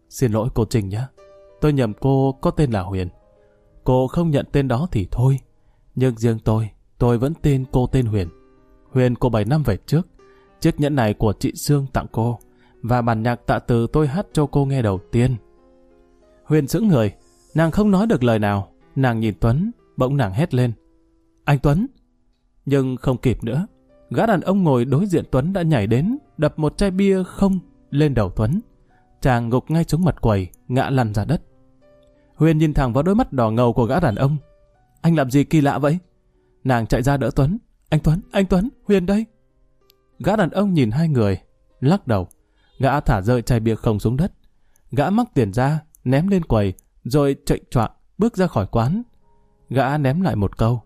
Xin lỗi cô Trinh nhé. Tôi nhầm cô có tên là Huyền. Cô không nhận tên đó thì thôi. Nhưng riêng tôi, tôi vẫn tin cô tên Huyền. Huyền của bảy năm về trước. Chiếc nhẫn này của chị Sương tặng cô. Và bản nhạc tạ từ tôi hát cho cô nghe đầu tiên. Huyền sững người. Nàng không nói được lời nào. Nàng nhìn Tuấn. Bỗng nàng hét lên. Anh Tuấn! Nhưng không kịp nữa. Gã đàn ông ngồi đối diện Tuấn đã nhảy đến, đập một chai bia không lên đầu Tuấn. Chàng gục ngay xuống mặt quầy, ngã lăn ra đất. Huyền nhìn thẳng vào đôi mắt đỏ ngầu của gã đàn ông. Anh làm gì kỳ lạ vậy? Nàng chạy ra đỡ Tuấn. Anh Tuấn, anh Tuấn, Huyền đây. Gã đàn ông nhìn hai người, lắc đầu. Gã thả rơi chai bia không xuống đất. Gã móc tiền ra, ném lên quầy, rồi chạy choạng bước ra khỏi quán. Gã ném lại một câu.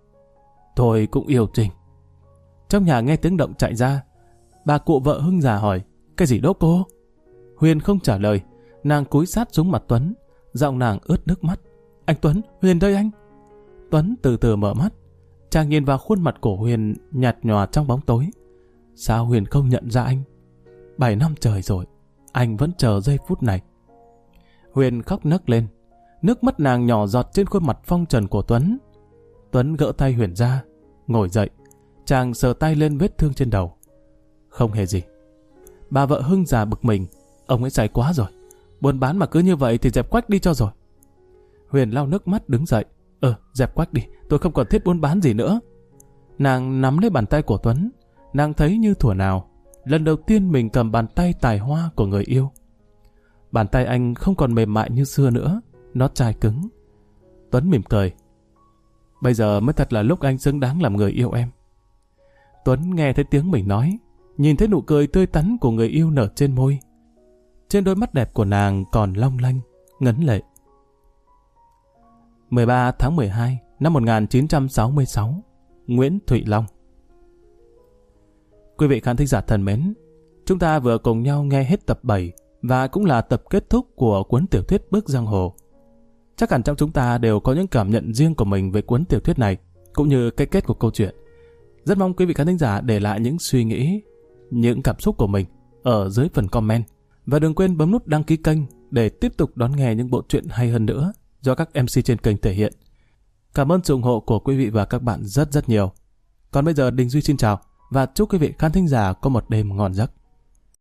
Tôi cũng yêu Trinh. Trong nhà nghe tiếng động chạy ra. Bà cụ vợ Hưng già hỏi. Cái gì đó cô? Huyền không trả lời. Nàng cúi sát xuống mặt Tuấn. Giọng nàng ướt nước mắt. Anh Tuấn, Huyền đây anh. Tuấn từ từ mở mắt. Chàng nhìn vào khuôn mặt của Huyền nhạt nhòa trong bóng tối. Sao Huyền không nhận ra anh? Bảy năm trời rồi, anh vẫn chờ giây phút này. Huyền khóc nấc lên. Nước mắt nàng nhỏ giọt trên khuôn mặt phong trần của Tuấn. Tuấn gỡ tay Huyền ra, ngồi dậy. Chàng sờ tay lên vết thương trên đầu. Không hề gì. Bà vợ Hưng già bực mình. Ông ấy say quá rồi. Buôn bán mà cứ như vậy thì dẹp quách đi cho rồi. Huyền lau nước mắt đứng dậy. Ờ, dẹp quách đi. Tôi không còn thiết buôn bán gì nữa. Nàng nắm lấy bàn tay của Tuấn. Nàng thấy như thuở nào. Lần đầu tiên mình cầm bàn tay tài hoa của người yêu. Bàn tay anh không còn mềm mại như xưa nữa. Nó chai cứng. Tuấn mỉm cười. Bây giờ mới thật là lúc anh xứng đáng làm người yêu em. Tuấn nghe thấy tiếng mình nói. Nhìn thấy nụ cười tươi tắn của người yêu nở trên môi. Trên đôi mắt đẹp của nàng còn long lanh, ngấn lệ. mười ba tháng mười hai năm một nghìn chín trăm sáu mươi sáu. Nguyễn Thụy Long. Quý vị khán thính giả thân mến, chúng ta vừa cùng nhau nghe hết tập bảy và cũng là tập kết thúc của cuốn tiểu thuyết Bước Giang Hồ. Chắc hẳn trong chúng ta đều có những cảm nhận riêng của mình về cuốn tiểu thuyết này, cũng như cái kết của câu chuyện. Rất mong quý vị khán thính giả để lại những suy nghĩ, những cảm xúc của mình ở dưới phần comment. Và đừng quên bấm nút đăng ký kênh để tiếp tục đón nghe những bộ truyện hay hơn nữa do các em xê trên kênh thể hiện. Cảm ơn sự ủng hộ của quý vị và các bạn rất rất nhiều. Còn bây giờ Đình Duy xin chào và chúc quý vị khán thính giả có một đêm ngon giấc.